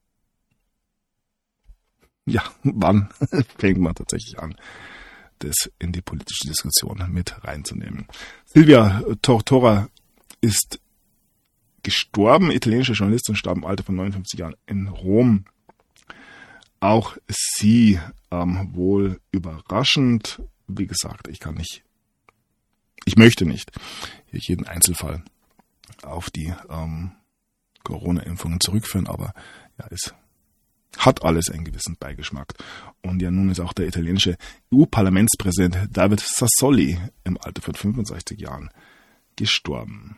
Ja, wann fängt man tatsächlich an, das in die politische Diskussion mit reinzunehmen? Silvia Tortora ist gestorben, italienische Journalistin, starb im Alter von 59 Jahren in Rom. Auch sie wohl überraschend. Wie gesagt, ich möchte nicht hier jeden Einzelfall auf die Corona-Impfungen zurückführen, aber ja, es hat alles einen gewissen Beigeschmack. Und ja, nun ist auch der italienische EU-Parlamentspräsident David Sassoli im Alter von 65 Jahren gestorben.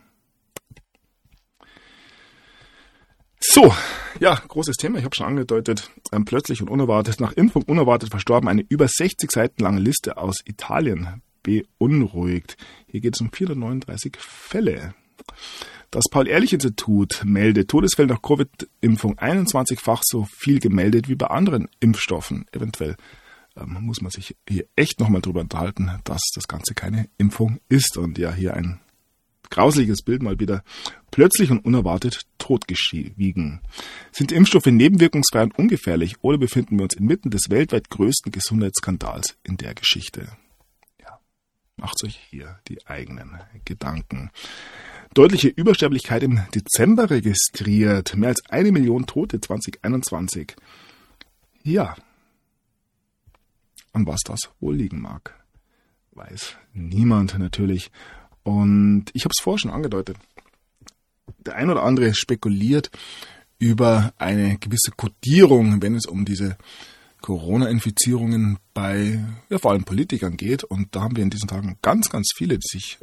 So, ja, großes Thema, ich habe schon angedeutet, plötzlich und unerwartet, nach Impfung unerwartet verstorben, eine über 60 Seiten lange Liste aus Italien beunruhigt. Hier geht es um 439 Fälle. Das Paul-Ehrlich-Institut meldet Todesfälle nach Covid-Impfung 21-fach so viel gemeldet wie bei anderen Impfstoffen. Eventuell muss man sich hier echt nochmal drüber unterhalten, dass das Ganze keine Impfung ist. Und ja, hier ein grausliches Bild mal wieder. Plötzlich und unerwartet totgeschwiegen. Sind Impfstoffe nebenwirkungsfrei und ungefährlich oder befinden wir uns inmitten des weltweit größten Gesundheitsskandals in der Geschichte? Ja, macht euch hier die eigenen Gedanken. Deutliche Übersterblichkeit im Dezember registriert. Mehr als 1 Million Tote 2021. Ja. An was das wohl liegen mag, weiß niemand natürlich. Und ich habe es vorher schon angedeutet. Der ein oder andere spekuliert über eine gewisse Kodierung, wenn es um diese Corona-Infizierungen bei vor allem Politikern geht. Und da haben wir in diesen Tagen ganz, ganz viele, die sich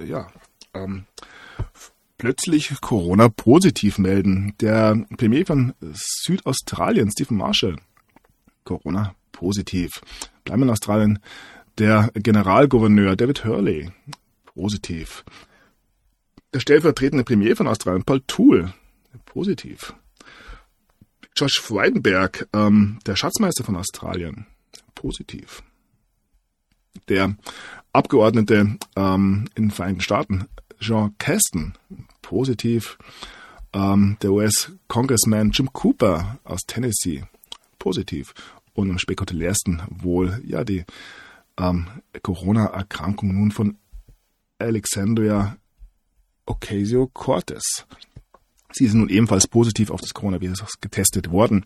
plötzlich Corona-positiv melden. Der Premier von Südaustralien, Stephen Marshall, Corona-positiv. Bleiben wir in Australien. Der Generalgouverneur David Hurley, positiv. Der stellvertretende Premier von Australien, Paul Toole, positiv. Josh Frydenberg, der Schatzmeister von Australien, positiv. Der Abgeordnete in den Vereinigten Staaten, Jean Casten, positiv. Der US-Congressman Jim Cooper aus Tennessee, positiv. Und am spektakulärsten wohl die Corona-Erkrankung nun von Alexandria Ocasio-Cortez. Sie ist nun ebenfalls positiv auf das Coronavirus getestet worden.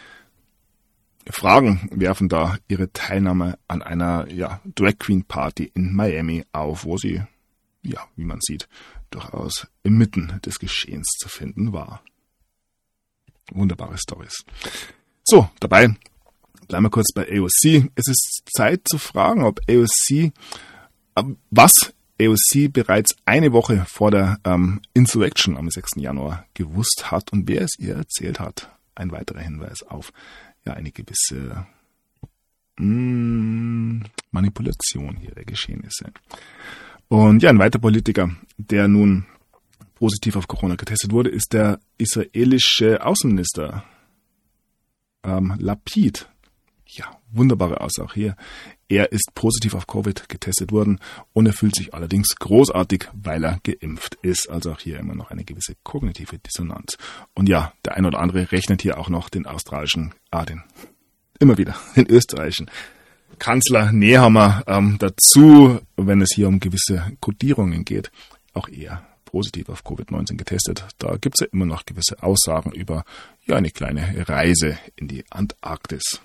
Fragen werfen da ihre Teilnahme an einer Drag Queen Party in Miami auf, wo sie, wie man sieht, durchaus inmitten des Geschehens zu finden war. Wunderbare Storys. So, dabei bleiben wir kurz bei AOC. Es ist Zeit zu fragen, ob AOC, was AOC bereits eine Woche vor der Insurrection am 6. Januar gewusst hat und wer es ihr erzählt hat. Ein weiterer Hinweis auf eine gewisse Manipulation hier der Geschehnisse. Und ein weiterer Politiker, der nun positiv auf Corona getestet wurde, ist der israelische Außenminister Lapid. Ja, wunderbare Aussage hier. Er ist positiv auf Covid getestet worden und er fühlt sich allerdings großartig, weil er geimpft ist. Also auch hier immer noch eine gewisse kognitive Dissonanz. Und ja, der ein oder andere rechnet hier auch noch den österreichischen Kanzler Nehammer dazu, wenn es hier um gewisse Kodierungen geht. Auch er positiv auf Covid-19 getestet. Da gibt es ja immer noch gewisse Aussagen über eine kleine Reise in die Antarktis.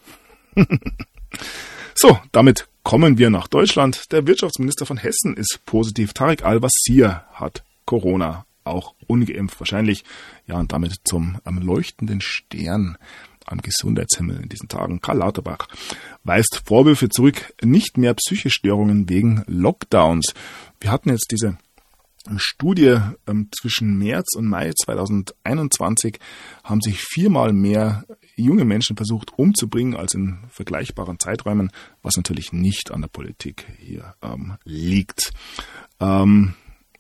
So, damit kommen wir nach Deutschland. Der Wirtschaftsminister von Hessen ist positiv. Tarek Al-Wazir hat Corona, auch ungeimpft wahrscheinlich. Ja, und damit zum leuchtenden Stern am Gesundheitshimmel in diesen Tagen. Karl Lauterbach weist Vorwürfe zurück, nicht mehr psychische Störungen wegen Lockdowns. Wir hatten jetzt diese Studie zwischen März und Mai 2021 haben sich 4-mal mehr junge Menschen versucht umzubringen als in vergleichbaren Zeiträumen, was natürlich nicht an der Politik hier liegt. Der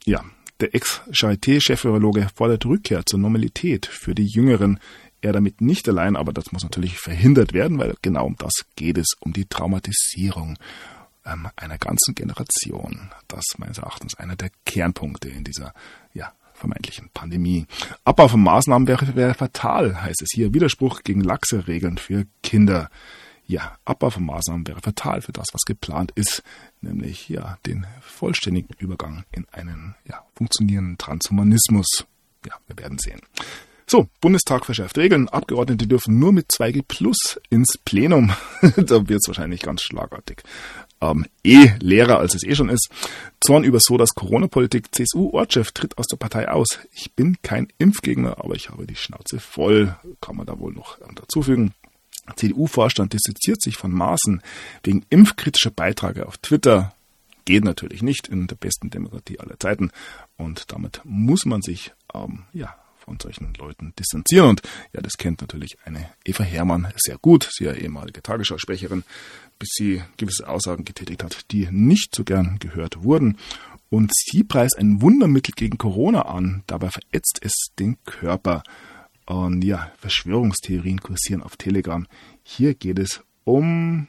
Ex-Charité-Chefvirologe fordert Rückkehr zur Normalität für die Jüngeren. Er damit nicht allein, aber das muss natürlich verhindert werden, weil genau um das geht es, um die Traumatisierung einer ganzen Generation. Das meines Erachtens einer der Kernpunkte in dieser vermeintlichen Pandemie. Abbau von Maßnahmen wäre fatal, heißt es hier. Widerspruch gegen laxe Regeln für Kinder. Ja, Abbau von Maßnahmen wäre fatal für das, was geplant ist, nämlich den vollständigen Übergang in einen funktionierenden Transhumanismus. Ja, wir werden sehen. So, Bundestag verschärft Regeln. Abgeordnete dürfen nur mit 2G+ ins Plenum. Da wird es wahrscheinlich ganz schlagartig. Leerer, als es schon ist. Zorn über Sodas Corona-Politik. CSU-Ortschef tritt aus der Partei aus. Ich bin kein Impfgegner, aber ich habe die Schnauze voll. Kann man da wohl noch dazufügen. CDU-Vorstand distanziert sich von Maaßen wegen impfkritischer Beiträge auf Twitter. Geht natürlich nicht in der besten Demokratie aller Zeiten. Und damit muss man sich von solchen Leuten distanzieren. Und das kennt natürlich eine Eva Herrmann sehr gut. Sie ist ja ehemalige Tagesschausprecherin, bis sie gewisse Aussagen getätigt hat, die nicht so gern gehört wurden. Und sie preist ein Wundermittel gegen Corona an. Dabei verätzt es den Körper. Und Verschwörungstheorien kursieren auf Telegram. Hier geht es um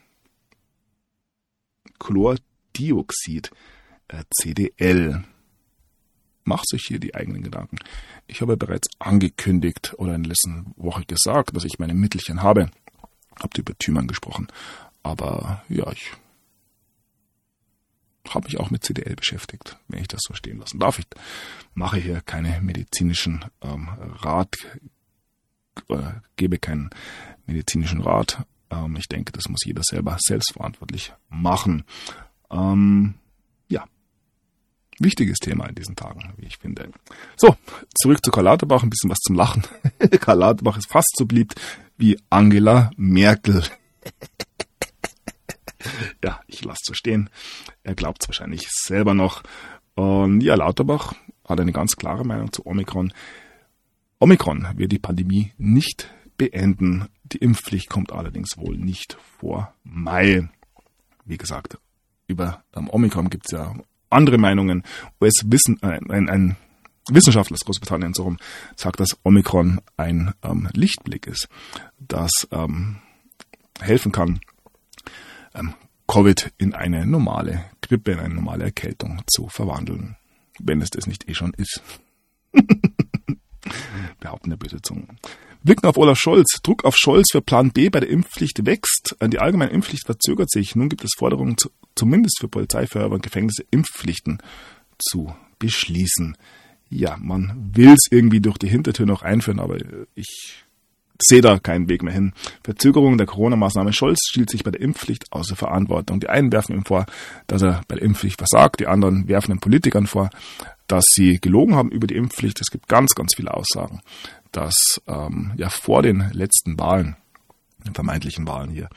Chlordioxid, CDL. Macht sich hier die eigenen Gedanken. Ich habe bereits angekündigt oder in der letzten Woche gesagt, dass ich meine Mittelchen habe. Habt über Thymian gesprochen. Aber ich habe mich auch mit CDL beschäftigt, wenn ich das so stehen lassen darf. Ich mache hier keine medizinischen gebe keinen medizinischen Rat. Ich denke, das muss jeder selber selbstverantwortlich machen. Wichtiges Thema in diesen Tagen, wie ich finde. So, zurück zu Karl Lauterbach, ein bisschen was zum Lachen. Karl Lauterbach ist fast so beliebt wie Angela Merkel. Ich lasse es so stehen. Er glaubt es wahrscheinlich selber noch. Und Lauterbach hat eine ganz klare Meinung zu Omikron. Omikron wird die Pandemie nicht beenden. Die Impfpflicht kommt allerdings wohl nicht vor Mai. Wie gesagt, über Omikron gibt es ja andere Meinungen. Ein Wissenschaftler aus Großbritannien sagt, dass Omikron ein Lichtblick ist, das helfen kann, Covid in eine normale Grippe, in eine normale Erkältung zu verwandeln, wenn es das nicht schon ist. Behaupten der böse Zungen. Blicken auf Olaf Scholz. Druck auf Scholz für Plan B bei der Impfpflicht wächst. Die allgemeine Impfpflicht verzögert sich. Nun gibt es Forderungen, zumindest für Polizei, Feuerwehr und Gefängnisse Impfpflichten zu beschließen. Man will es irgendwie durch die Hintertür noch einführen, aber ich sehe da keinen Weg mehr hin. Verzögerung der Corona-Maßnahme. Scholz stiehlt sich bei der Impfpflicht außer Verantwortung. Die einen werfen ihm vor, dass er bei der Impfpflicht versagt. Die anderen werfen den Politikern vor, dass sie gelogen haben über die Impfpflicht. Es gibt ganz, ganz viele Aussagen, dass vor den letzten Wahlen, den vermeintlichen Wahlen hier,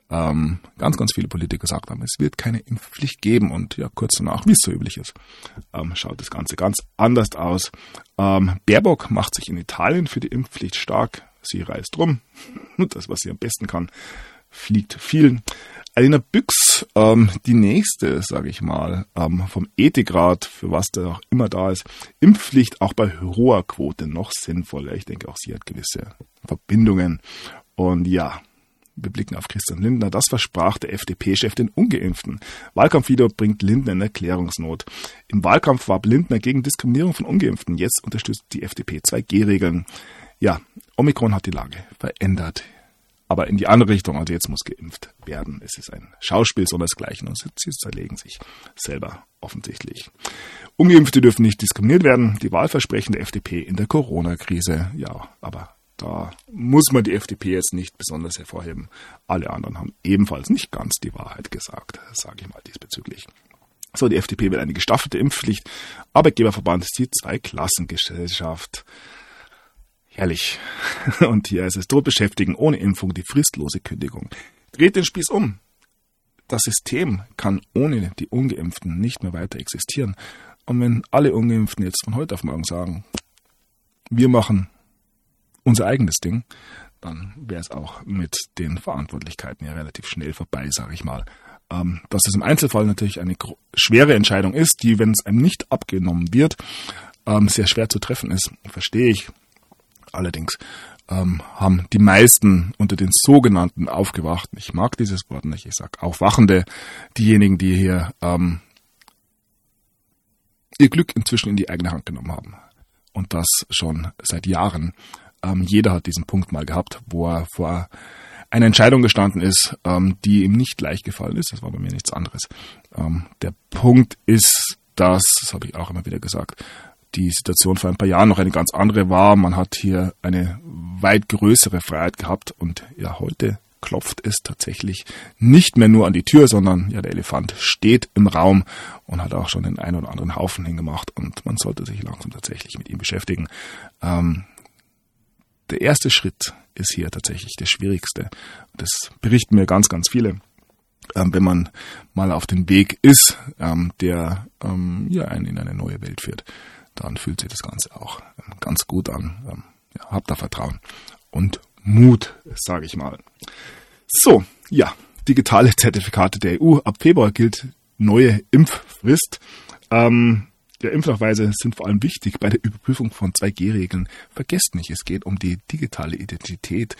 ganz, ganz viele Politiker gesagt haben, es wird keine Impfpflicht geben. Und ja, kurz danach, wie es so üblich ist, schaut das Ganze ganz anders aus. Baerbock macht sich in Italien für die Impfpflicht stark. Sie reist rum. Das, was sie am besten kann, fliegt viel. Alena Büchs, die nächste, sage ich mal, vom Ethikrat, für was da auch immer da ist, Impfpflicht auch bei hoher Quote noch sinnvoller. Ich denke, auch sie hat gewisse Verbindungen. Und ja, wir blicken auf Christian Lindner. Das versprach der FDP-Chef den Ungeimpften. Wahlkampfvideo bringt Lindner in Erklärungsnot. Im Wahlkampf warb Lindner gegen Diskriminierung von Ungeimpften. Jetzt unterstützt die FDP 2G-Regeln. Ja, Omikron hat die Lage verändert. Aber in die andere Richtung, also jetzt muss geimpft werden. Es ist ein Schauspiel sondersgleichen und sie zerlegen sich selber offensichtlich. Ungeimpfte dürfen nicht diskriminiert werden. Die Wahlversprechen der FDP in der Corona-Krise. Ja, aber da muss man die FDP jetzt nicht besonders hervorheben. Alle anderen haben ebenfalls nicht ganz die Wahrheit gesagt, sage ich mal diesbezüglich. So, die FDP will eine gestaffelte Impfpflicht. Arbeitgeberverband sieht Zweiklassengesellschaft. Herrlich. Und hier ist es: Droht Beschäftigen ohne Impfung die fristlose Kündigung. Dreht den Spieß um. Das System kann ohne die Ungeimpften nicht mehr weiter existieren. Und wenn alle Ungeimpften jetzt von heute auf morgen sagen, wir machen unser eigenes Ding, dann wäre es auch mit den Verantwortlichkeiten ja relativ schnell vorbei, sage ich mal. Dass es im Einzelfall natürlich eine schwere Entscheidung ist, die, wenn es einem nicht abgenommen wird, sehr schwer zu treffen ist, verstehe ich. Allerdings haben die meisten unter den sogenannten Aufgewachten, ich mag dieses Wort nicht, ich sage Aufwachende, diejenigen, die hier ihr Glück inzwischen in die eigene Hand genommen haben. Und das schon seit Jahren. Jeder hat diesen Punkt mal gehabt, wo er vor einer Entscheidung gestanden ist, die ihm nicht leicht gefallen ist. Das war bei mir nichts anderes. Der Punkt ist, das habe ich auch immer wieder gesagt, die Situation vor ein paar Jahren noch eine ganz andere war. Man hat hier eine weit größere Freiheit gehabt und ja, heute klopft es tatsächlich nicht mehr nur an die Tür, sondern ja, der Elefant steht im Raum und hat auch schon den einen oder anderen Haufen hingemacht und man sollte sich langsam tatsächlich mit ihm beschäftigen. Der erste Schritt ist hier tatsächlich der schwierigste. Das berichten mir ganz, ganz viele. Wenn man mal auf den Weg ist, der einen in eine neue Welt führt, dann fühlt sich das Ganze auch ganz gut an. Habt da Vertrauen und Mut, sage ich mal. So, ja, digitale Zertifikate der EU. Ab Februar gilt neue Impffrist. Impfnachweise sind vor allem wichtig bei der Überprüfung von 2G-Regeln. Vergesst nicht, es geht um die digitale Identität.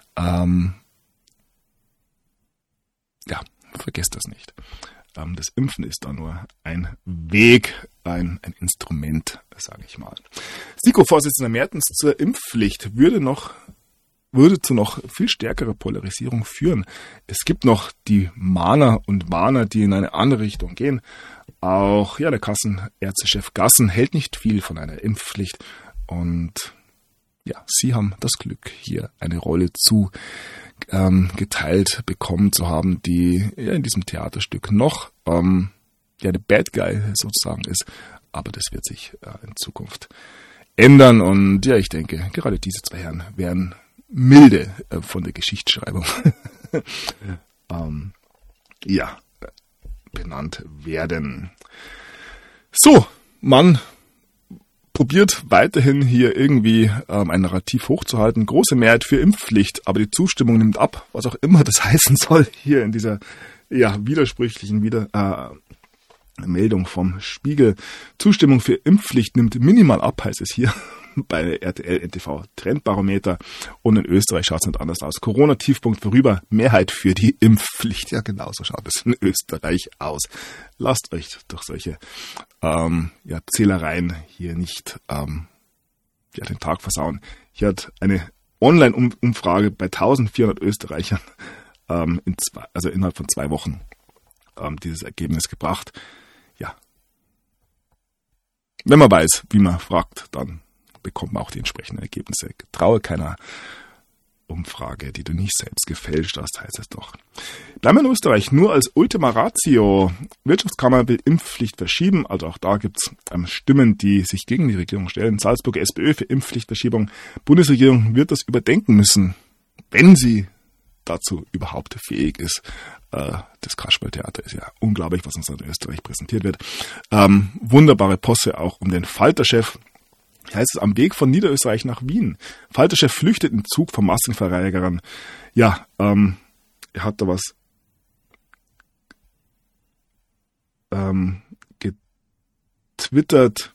Vergesst das nicht. Das Impfen ist da nur ein Weg, ein Instrument, sage ich mal. STIKO-Vorsitzender Mertens zur Impfpflicht würde zu noch viel stärkerer Polarisierung führen. Es gibt noch die Mahner und Warner, die in eine andere Richtung gehen. Auch der Kassenärztechef Gassen hält nicht viel von einer Impfpflicht. Und ja, sie haben das Glück, hier eine Rolle geteilt bekommen zu haben, die in diesem Theaterstück noch der Bad Guy sozusagen ist. Aber das wird sich in Zukunft ändern. Und ja, ich denke, gerade diese zwei Herren werden milde von der Geschichtsschreibung benannt werden. So, man probiert weiterhin hier irgendwie ein Narrativ hochzuhalten. Große Mehrheit für Impfpflicht, aber die Zustimmung nimmt ab, was auch immer das heißen soll, hier in dieser widersprüchlichen Meldung vom Spiegel. Zustimmung für Impfpflicht nimmt minimal ab, heißt es hier bei RTL NTV Trendbarometer. Und in Österreich schaut es nicht anders aus. Corona-Tiefpunkt vorüber, Mehrheit für die Impfpflicht. Ja, genau so schaut es in Österreich aus. Lasst euch durch solche Zählereien hier nicht den Tag versauen. Hier hat eine Online-Umfrage bei 1400 Österreichern innerhalb von 2 Wochen dieses Ergebnis gebracht. Ja. Wenn man weiß, wie man fragt, dann bekommt man auch die entsprechenden Ergebnisse. Traue keiner Umfrage, die du nicht selbst gefälscht hast, heißt es doch. Bleiben wir in Österreich. Nur als Ultima Ratio. Wirtschaftskammer will Impfpflicht verschieben. Also auch da gibt es Stimmen, die sich gegen die Regierung stellen. Salzburger SPÖ für Impfpflichtverschiebung. Bundesregierung wird das überdenken müssen, wenn sie dazu überhaupt fähig ist. Das Kasperltheater ist ja unglaublich, was uns in Österreich präsentiert wird. Wunderbare Posse auch um den Falter-Chef. Hier heißt es, am Weg von Niederösterreich nach Wien. Falter-Chef flüchtet im Zug von Maskenverweigerern. Ja, er hat da was getwittert.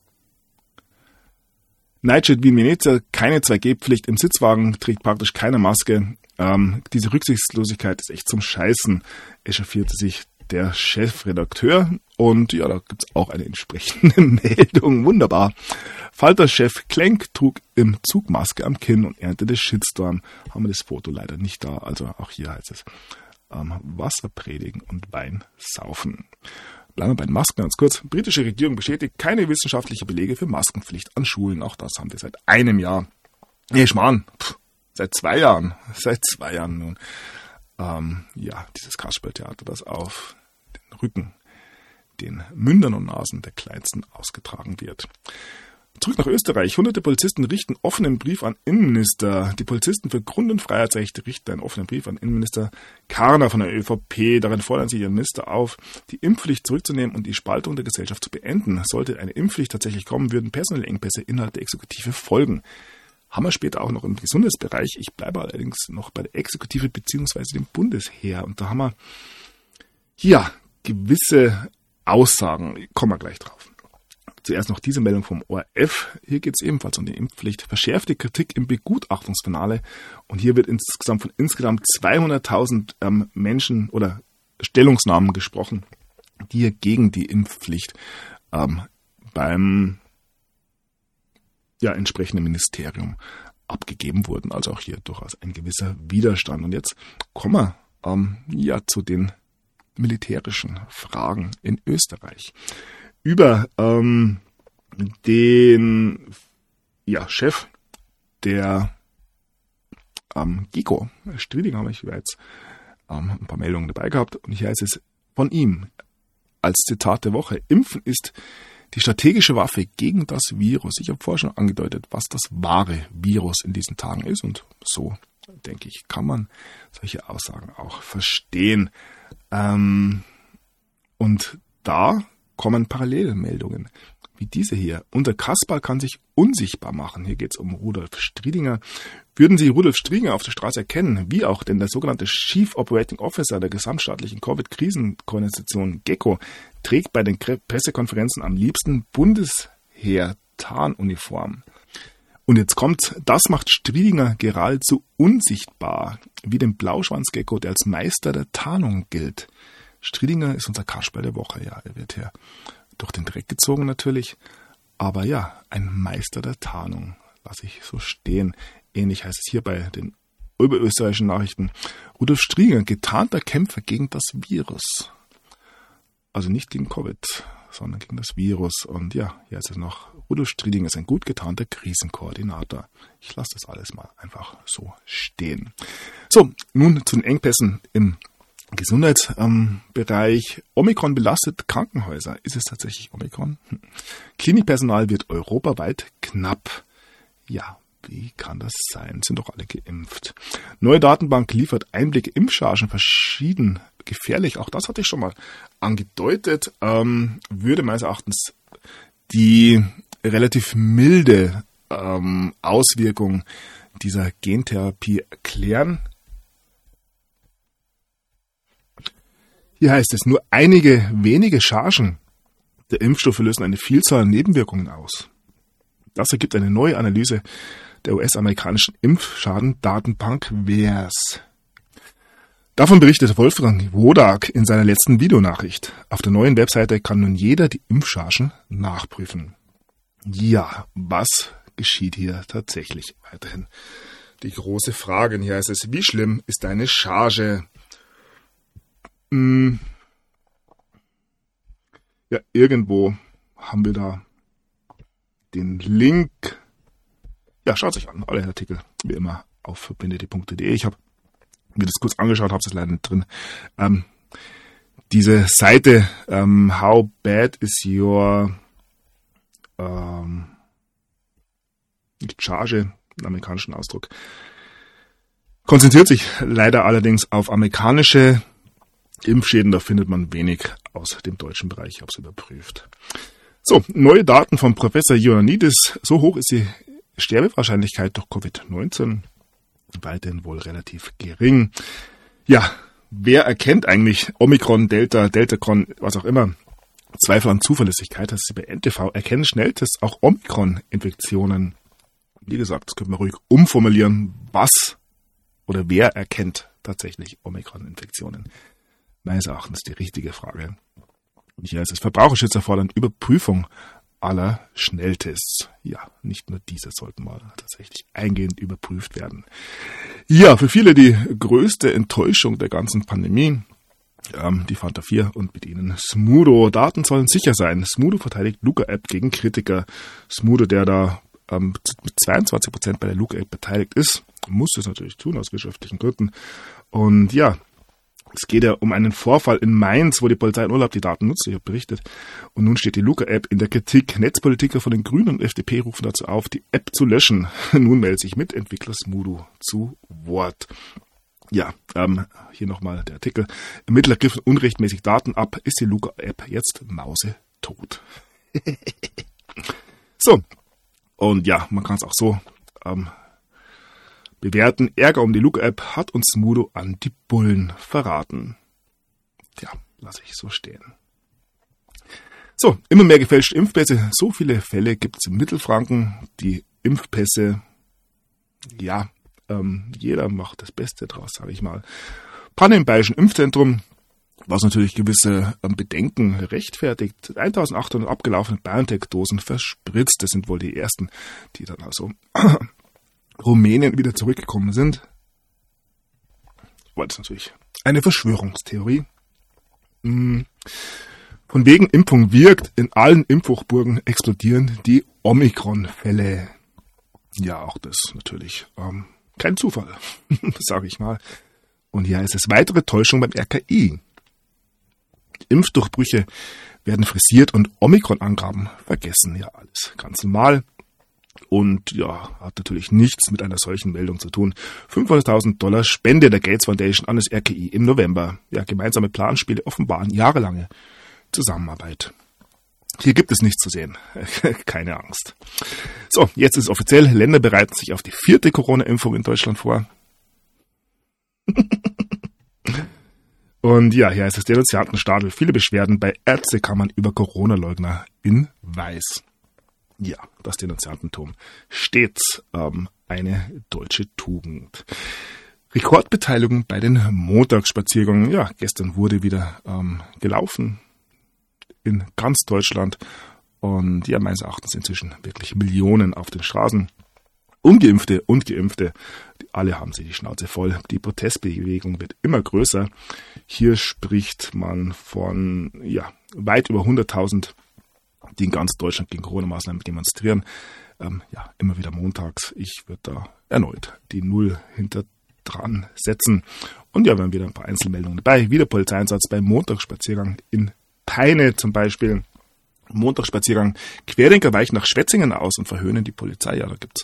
Nightjet Wien Venezia, keine 2G-Pflicht im Sitzwagen, trägt praktisch keine Maske. Diese Rücksichtslosigkeit ist echt zum Scheißen, echauffierte sich der Chefredakteur. Und ja, da gibt's auch eine entsprechende Meldung. Wunderbar. Falter-Chef Klenk trug im Zug Maske am Kinn und erntete Shitstorm. Haben wir das Foto leider nicht da, also auch hier heißt es Wasser predigen und Wein saufen. Bleiben wir bei den Masken ganz kurz. Britische Regierung bestätigt keine wissenschaftlichen Belege für Maskenpflicht an Schulen. Auch das haben wir seit einem Jahr. Nee, Schmarrn. Seit 2 Jahren. Seit 2 Jahren nun. Ja, dieses Kasperltheater, das auf den Rücken, den Mündern und Nasen der Kleinsten ausgetragen wird. Zurück nach Österreich. Hunderte Polizisten richten offenen Brief an Innenminister. Die Polizisten für Grund- und Freiheitsrechte richten einen offenen Brief an Innenminister Karner von der ÖVP. Darin fordern sie ihren Minister auf, die Impfpflicht zurückzunehmen und die Spaltung der Gesellschaft zu beenden. Sollte eine Impfpflicht tatsächlich kommen, würden personelle Engpässe innerhalb der Exekutive folgen. Haben wir später auch noch im Gesundheitsbereich. Ich bleibe allerdings noch bei der Exekutive bzw. dem Bundesheer. Und da haben wir hier gewisse Aussagen. Kommen wir gleich drauf. Zuerst noch diese Meldung vom ORF. Hier geht es ebenfalls um die Impfpflicht. Verschärfte Kritik im Begutachtungsfinale. Und hier wird insgesamt von 200.000 Menschen oder Stellungsnahmen gesprochen, die hier gegen die Impfpflicht beim entsprechenden Ministerium abgegeben wurden. Also auch hier durchaus ein gewisser Widerstand. Und jetzt kommen wir zu den militärischen Fragen in Österreich. Über den Chef der GECO, Striedinger, habe ich jetzt ein paar Meldungen dabei gehabt. Und hier heißt es von ihm als Zitat der Woche: Impfen ist die strategische Waffe gegen das Virus. Ich habe vorher schon angedeutet, was das wahre Virus in diesen Tagen ist. Und so, denke ich, kann man solche Aussagen auch verstehen. Und da kommen Parallelmeldungen, wie diese hier. Unser Kasperl kann sich unsichtbar machen. Hier geht es um Rudolf Striedinger. Würden Sie Rudolf Striedinger auf der Straße erkennen, wie auch denn der sogenannte Chief Operating Officer der gesamtstaatlichen Covid-Krisenorganisation GECO trägt bei den Pressekonferenzen am liebsten Bundesheer-Tarnuniform. Und jetzt kommt's, das macht Striedinger geradezu unsichtbar, wie den Blauschwanz-Gecko, der als Meister der Tarnung gilt. Striedinger ist unser Kasperl der Woche, ja. Er wird hier durch den Dreck gezogen natürlich. Aber ja, ein Meister der Tarnung, lasse ich so stehen. Ähnlich heißt es hier bei den oberösterreichischen Nachrichten. Rudolf Striedinger, getarnter Kämpfer gegen das Virus. Also nicht gegen Covid, sondern gegen das Virus. Und ja, hier ist es noch, Rudolf Striedinger ist ein gut getarnter Krisenkoordinator. Ich lasse das alles mal einfach so stehen. So, nun zu den Engpässen im Gesundheitsbereich. Omikron belastet Krankenhäuser. Ist es tatsächlich Omikron? Klinikpersonal wird europaweit knapp. Ja, wie kann das sein? Sind doch alle geimpft. Neue Datenbank liefert Einblicke Impfchargen verschieden gefährlich. Auch das hatte ich schon mal angedeutet. Würde meines Erachtens die relativ milde Auswirkung dieser Gentherapie erklären. Hier heißt es, nur einige wenige Chargen der Impfstoffe lösen eine Vielzahl an Nebenwirkungen aus. Das ergibt eine neue Analyse der US-amerikanischen Impfschadendatenbank VAERS. Davon berichtet Wolfgang Wodak in seiner letzten Videonachricht. Auf der neuen Webseite kann nun jeder die Impfchargen nachprüfen. Ja, was geschieht hier tatsächlich weiterhin? Die große Frage, hier heißt es, wie schlimm ist deine Charge? Ja, irgendwo haben wir da den Link. Ja, schaut sich an, alle Artikel, wie immer, auf verbindet.de. Ich habe mir das kurz angeschaut, habe es leider nicht drin. Diese Seite, how bad is your Charge, einen amerikanischen Ausdruck. Konzentriert sich leider allerdings auf amerikanische Impfschäden. Da findet man wenig aus dem deutschen Bereich. Ich habe es überprüft. So, neue Daten von Professor Ioannidis. So hoch ist die Sterbewahrscheinlichkeit durch Covid-19. Weiterhin wohl relativ gering. Ja, wer erkennt eigentlich Omikron, Delta, Deltacron, was auch immer? Zweifel an Zuverlässigkeit, heißt sie bei NTV, erkennen Schnelltests auch Omikron-Infektionen. Wie gesagt, das könnte man ruhig umformulieren. Was oder wer erkennt tatsächlich Omikron-Infektionen? Meines Erachtens die richtige Frage. Und hier heißt es, Verbraucherschützer fordern Überprüfung aller Schnelltests. Ja, nicht nur diese sollten mal tatsächlich eingehend überprüft werden. Ja, für viele die größte Enttäuschung der ganzen Pandemie, die Fanta 4 und mit ihnen Smudo. Daten sollen sicher sein. Smudo verteidigt Luca-App gegen Kritiker. Smudo, der da mit 22% bei der Luca-App beteiligt ist, muss das natürlich tun aus wirtschaftlichen Gründen. Und ja, es geht ja um einen Vorfall in Mainz, wo die Polizei in Urlaub die Daten nutzt, ich habe berichtet. Und nun steht die Luca-App in der Kritik. Netzpolitiker von den Grünen und FDP rufen dazu auf, die App zu löschen. Nun meldet sich Mitentwickler Smudo zu Wort. Ja, hier nochmal der Artikel. Ermittler griffen unrechtmäßig Daten ab. Ist die Luca-App jetzt mausetot? So, und ja, man kann es auch so bewerten. Ärger um die Luca-App hat uns Smudo an die Bullen verraten. Ja, lasse ich so stehen. So, immer mehr gefälschte Impfpässe. So viele Fälle gibt es in Mittelfranken. Die Impfpässe, ja, jeder macht das Beste draus, sage ich mal. Panne im Bayerischen Impfzentrum, was natürlich gewisse Bedenken rechtfertigt. 1800 abgelaufene BioNTech-Dosen verspritzt. Das sind wohl die ersten, die dann also Rumänien wieder zurückgekommen sind. War das natürlich eine Verschwörungstheorie. Von wegen Impfung wirkt, in allen Impfhochburgen explodieren die Omikron-Fälle. Ja, auch das natürlich kein Zufall, sage ich mal. Und hier heißt es weitere Täuschung beim RKI. Impfdurchbrüche werden frisiert und Omikron-Angaben vergessen. Ja, alles ganz normal. Und ja, hat natürlich nichts mit einer solchen Meldung zu tun. $500.000 Spende der Gates Foundation an das RKI im November. Ja, gemeinsame Planspiele offenbaren jahrelange Zusammenarbeit. Hier gibt es nichts zu sehen. Keine Angst. So, jetzt ist es offiziell. Länder bereiten sich auf die 4. Corona-Impfung in Deutschland vor. Und ja, hier heißt es Denunziantenstadel. Viele Beschwerden bei Ärztekammern über Corona-Leugner in Weiß. Ja, das Denunziantentum. Stets eine deutsche Tugend. Rekordbeteiligung bei den Montagsspaziergängen. Ja, gestern wurde wieder gelaufen in ganz Deutschland. Und ja, meines Erachtens inzwischen wirklich Millionen auf den Straßen. Ungeimpfte und Geimpfte, alle haben sie die Schnauze voll. Die Protestbewegung wird immer größer. Hier spricht man von ja, weit über 100.000, die in ganz Deutschland gegen Corona-Maßnahmen demonstrieren. Ja, immer wieder montags. Ich würde da erneut die Null hinter dran setzen. Und ja, wir haben wieder ein paar Einzelmeldungen dabei. Wieder Polizeieinsatz beim Montagsspaziergang in Peine zum Beispiel. Montagsspaziergang. Querdenker weichen nach Schwetzingen aus und verhöhnen die Polizei. Ja, da gibt's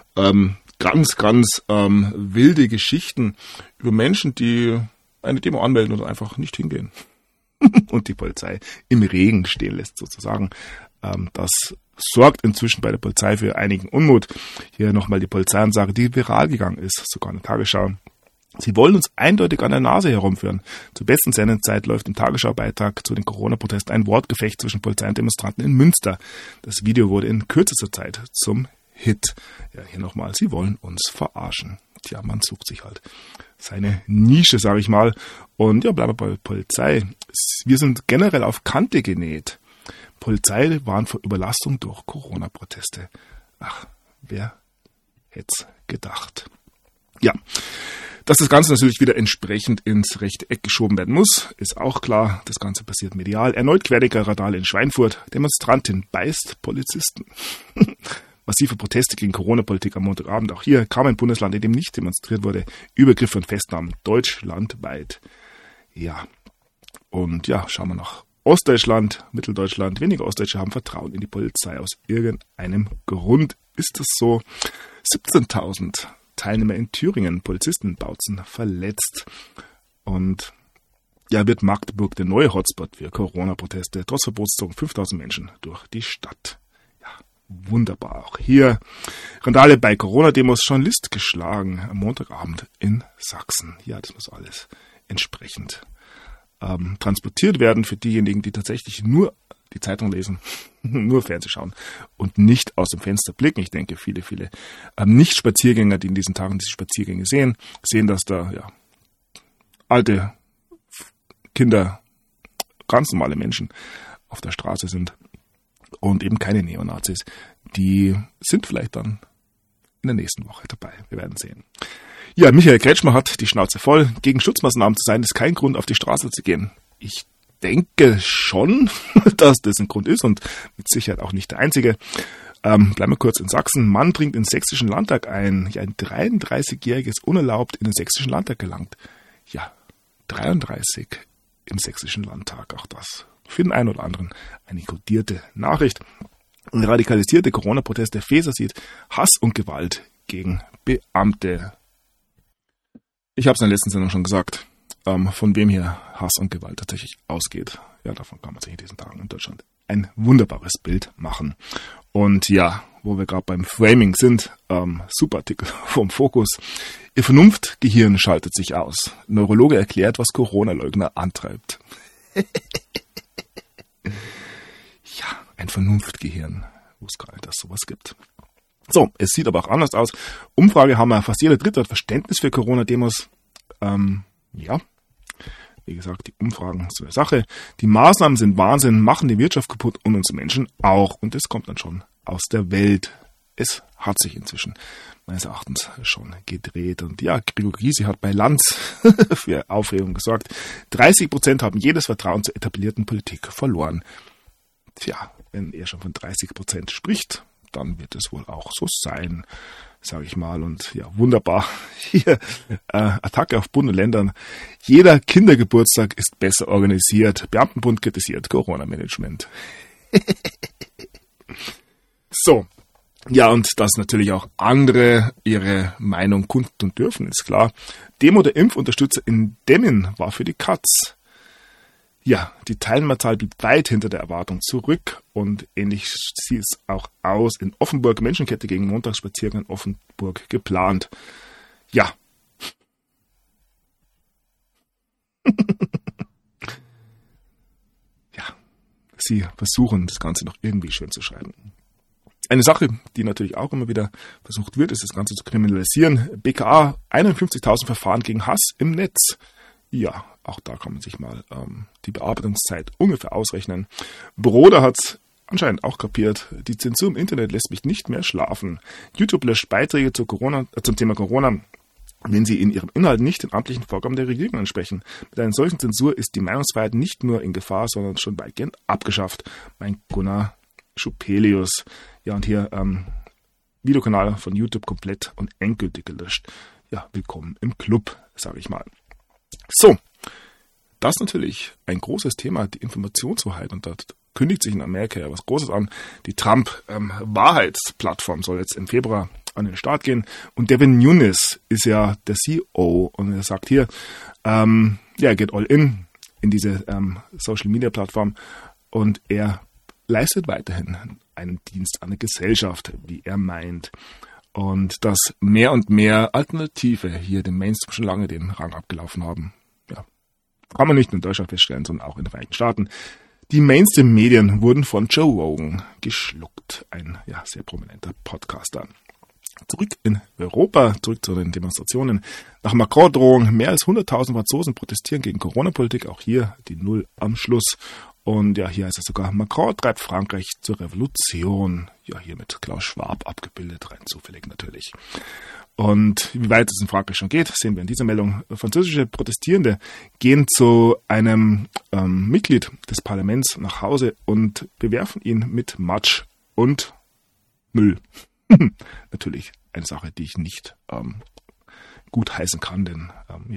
ganz wilde Geschichten über Menschen, die eine Demo anmelden oder einfach nicht hingehen. Und die Polizei im Regen stehen lässt sozusagen. Das sorgt inzwischen bei der Polizei für einigen Unmut. Hier nochmal die Polizeiansage, die viral gegangen ist, sogar in der Tagesschau. Sie wollen uns eindeutig an der Nase herumführen. Zur besten Sendezeit läuft im Tagesschau-Beitrag zu den Corona-Protesten ein Wortgefecht zwischen Polizei und Demonstranten in Münster. Das Video wurde in kürzester Zeit zum Hit. Ja, hier nochmal, sie wollen uns verarschen. Tja, man sucht sich halt seine Nische, sage ich mal. Und ja, bleiben wir bei Polizei. Wir sind generell auf Kante genäht. Polizei waren vor Überlastung durch Corona-Proteste. Ach, wer hätte es gedacht? Ja, dass das Ganze natürlich wieder entsprechend ins rechte Eck geschoben werden muss, ist auch klar. Das Ganze passiert medial. Erneut Querdenker-Radal in Schweinfurt. Demonstrantin beißt Polizisten. Massive Proteste gegen Corona-Politik am Montagabend. Auch hier kam ein Bundesland, in dem nicht demonstriert wurde. Übergriffe und Festnahmen deutschlandweit. Ja, und ja, schauen wir nach Ostdeutschland, Mitteldeutschland. Weniger Ostdeutsche haben Vertrauen in die Polizei aus irgendeinem Grund. Ist das so? 17.000 Teilnehmer in Thüringen, Polizistenbautzen, verletzt. Und ja, wird Magdeburg der neue Hotspot für Corona-Proteste. Trotz Verbots zogen 5000 Menschen durch die Stadt. Ja, wunderbar. Auch hier Randale bei Corona-Demos, Journalist geschlagen am Montagabend in Sachsen. Ja, das muss alles entsprechend transportiert werden für diejenigen, die tatsächlich nur die Zeitung lesen, nur Fernsehen schauen und nicht aus dem Fenster blicken. Ich denke, viele Nicht-Spaziergänger, die in diesen Tagen diese Spaziergänge sehen, dass da alte Kinder, ganz normale Menschen auf der Straße sind und eben keine Neonazis. Die sind vielleicht dann in der nächsten Woche dabei. Wir werden sehen. Ja, Michael Kretschmer hat die Schnauze voll. Gegen Schutzmaßnahmen zu sein, ist kein Grund, auf die Straße zu gehen. Ich denke schon, dass das ein Grund ist und mit Sicherheit auch nicht der einzige. Bleiben wir kurz in Sachsen. Mann dringt in den Sächsischen Landtag ein. Ja, ein 33-Jähriges unerlaubt in den Sächsischen Landtag gelangt. Ja, 33 im Sächsischen Landtag. Auch das für den einen oder anderen eine kodierte Nachricht. Radikalisierte Corona-Proteste. Faeser sieht Hass und Gewalt gegen Beamte. Ich habe es in der letzten Sendung schon gesagt, von wem hier Hass und Gewalt tatsächlich ausgeht. Ja, davon kann man sich in diesen Tagen in Deutschland ein wunderbares Bild machen. Und ja, wo wir gerade beim Framing sind, super Artikel vom Fokus. Ihr Vernunftgehirn schaltet sich aus. Neurologe erklärt, was Corona-Leugner antreibt. Ja, ein Vernunftgehirn. Ich wusste gar nicht, dass es sowas gibt. So, es sieht aber auch anders aus. Umfrage haben wir, fast jeder Dritte hat Verständnis für Corona-Demos. Ja, wie gesagt, die Umfragen sind eine Sache. Die Maßnahmen sind Wahnsinn, machen die Wirtschaft kaputt und uns Menschen auch. Und das kommt dann schon aus der Welt. Es hat sich inzwischen meines Erachtens schon gedreht. Und ja, Gregor Gysi hat bei Lanz für Aufregung gesorgt. 30% haben jedes Vertrauen zur etablierten Politik verloren. Tja, wenn er schon von 30% spricht, dann wird es wohl auch so sein, sage ich mal. Und ja, wunderbar. Hier, Attacke auf Bund und Ländern. Jeder Kindergeburtstag ist besser organisiert. Beamtenbund kritisiert Corona-Management. So. Ja, und dass natürlich auch andere ihre Meinung kundtun dürfen, ist klar. Demo der Impfunterstützer in Demmin war für die Katz. Ja, die Teilnehmerzahl blieb weit hinter der Erwartung zurück und ähnlich sieht es auch aus in Offenburg. Menschenkette gegen Montagsspaziergang in Offenburg geplant. Ja. Ja, sie versuchen das Ganze noch irgendwie schön zu schreiben. Eine Sache, die natürlich auch immer wieder versucht wird, ist das Ganze zu kriminalisieren. BKA, 51.000 Verfahren gegen Hass im Netz. Ja, auch da kann man sich mal die Bearbeitungszeit ungefähr ausrechnen. Broder hat es anscheinend auch kapiert. Die Zensur im Internet lässt mich nicht mehr schlafen. YouTube löscht Beiträge zum Thema Corona, wenn sie in ihrem Inhalt nicht den amtlichen Vorgaben der Regierung entsprechen. Mit einer solchen Zensur ist die Meinungsfreiheit nicht nur in Gefahr, sondern schon weitgehend abgeschafft. Mein Gunnar Schupelius. Ja, und hier Videokanal von YouTube komplett und endgültig gelöscht. Ja, willkommen im Club, sage ich mal. So, das ist natürlich ein großes Thema, die Informationshoheit. Und da kündigt sich in Amerika ja was Großes an. Die Trump-Wahrheitsplattform soll jetzt im Februar an den Start gehen. Und Devin Nunes ist ja der CEO. Und er sagt hier, er geht all in diese Social-Media-Plattform. Und er leistet weiterhin einen Dienst an der Gesellschaft, wie er meint. Und dass mehr und mehr Alternative hier dem Mainstream schon lange den Rang abgelaufen haben. Ja, kann man nicht nur in Deutschland feststellen, sondern auch in den Vereinigten Staaten. Die Mainstream-Medien wurden von Joe Rogan geschluckt. Ein sehr prominenter Podcaster. Zurück in Europa, zurück zu den Demonstrationen. Nach Macron-Drohung, mehr als 100.000 Franzosen protestieren gegen Corona-Politik. Auch hier die Null am Schluss. Und ja, hier heißt es sogar, Macron treibt Frankreich zur Revolution. Ja, hier mit Klaus Schwab abgebildet, rein zufällig natürlich. Und wie weit es in Frankreich schon geht, sehen wir in dieser Meldung. Französische Protestierende gehen zu einem Mitglied des Parlaments nach Hause und bewerfen ihn mit Matsch und Müll. Natürlich eine Sache, die ich nicht gut heißen kann, denn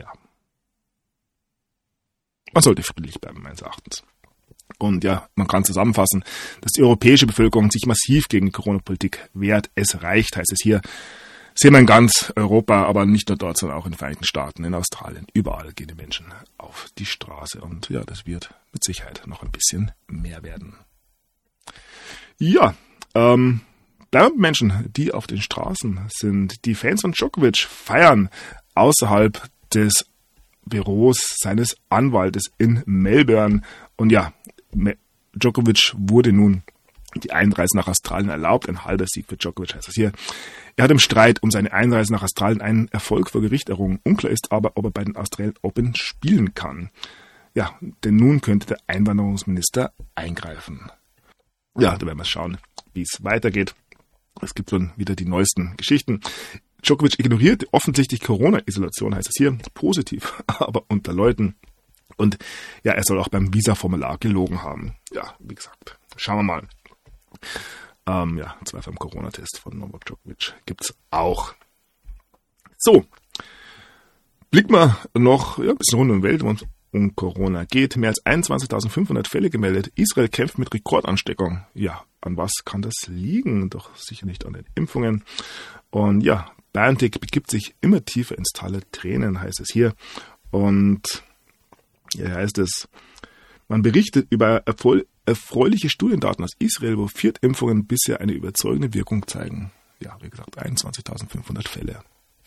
man sollte friedlich bleiben, meines Erachtens. Und ja, man kann zusammenfassen, dass die europäische Bevölkerung sich massiv gegen die Corona-Politik wehrt. Es reicht, heißt es hier. sehen wir in ganz Europa, aber nicht nur dort, sondern auch in den Vereinigten Staaten, in Australien. Überall gehen die Menschen auf die Straße. Und ja, das wird mit Sicherheit noch ein bisschen mehr werden. Ja, Menschen, die auf den Straßen sind, die Fans von Djokovic feiern außerhalb des Büros seines Anwaltes in Melbourne. Und ja, Djokovic wurde nun die Einreise nach Australien erlaubt. Ein halber Sieg für Djokovic heißt es hier. Er hat im Streit um seine Einreise nach Australien einen Erfolg vor Gericht errungen. Unklar ist aber, ob er bei den Australian Open spielen kann. Ja, denn nun könnte der Einwanderungsminister eingreifen. Ja, da werden wir schauen, wie es weitergeht. Es gibt schon wieder die neuesten Geschichten. Djokovic ignoriert offensichtlich Corona-Isolation, heißt es hier. Positiv, aber unter Leuten. Und ja, er soll auch beim Visa-Formular gelogen haben. Ja, wie gesagt, schauen wir mal. Zweifel am Corona-Test von Novak Djokovic gibt's auch. So, blicken wir noch ein bisschen rund um die Welt, wo es um Corona geht. Mehr als 21.500 Fälle gemeldet. Israel kämpft mit Rekordansteckung. Ja, an was kann das liegen? Doch sicher nicht an den Impfungen. Und ja, BioNTech begibt sich immer tiefer ins Tal der Tränen, heißt es hier. Und hier heißt es, man berichtet über erfreuliche Studiendaten aus Israel, wo 4 Impfungen bisher eine überzeugende Wirkung zeigen. Ja, wie gesagt, 21.500 Fälle.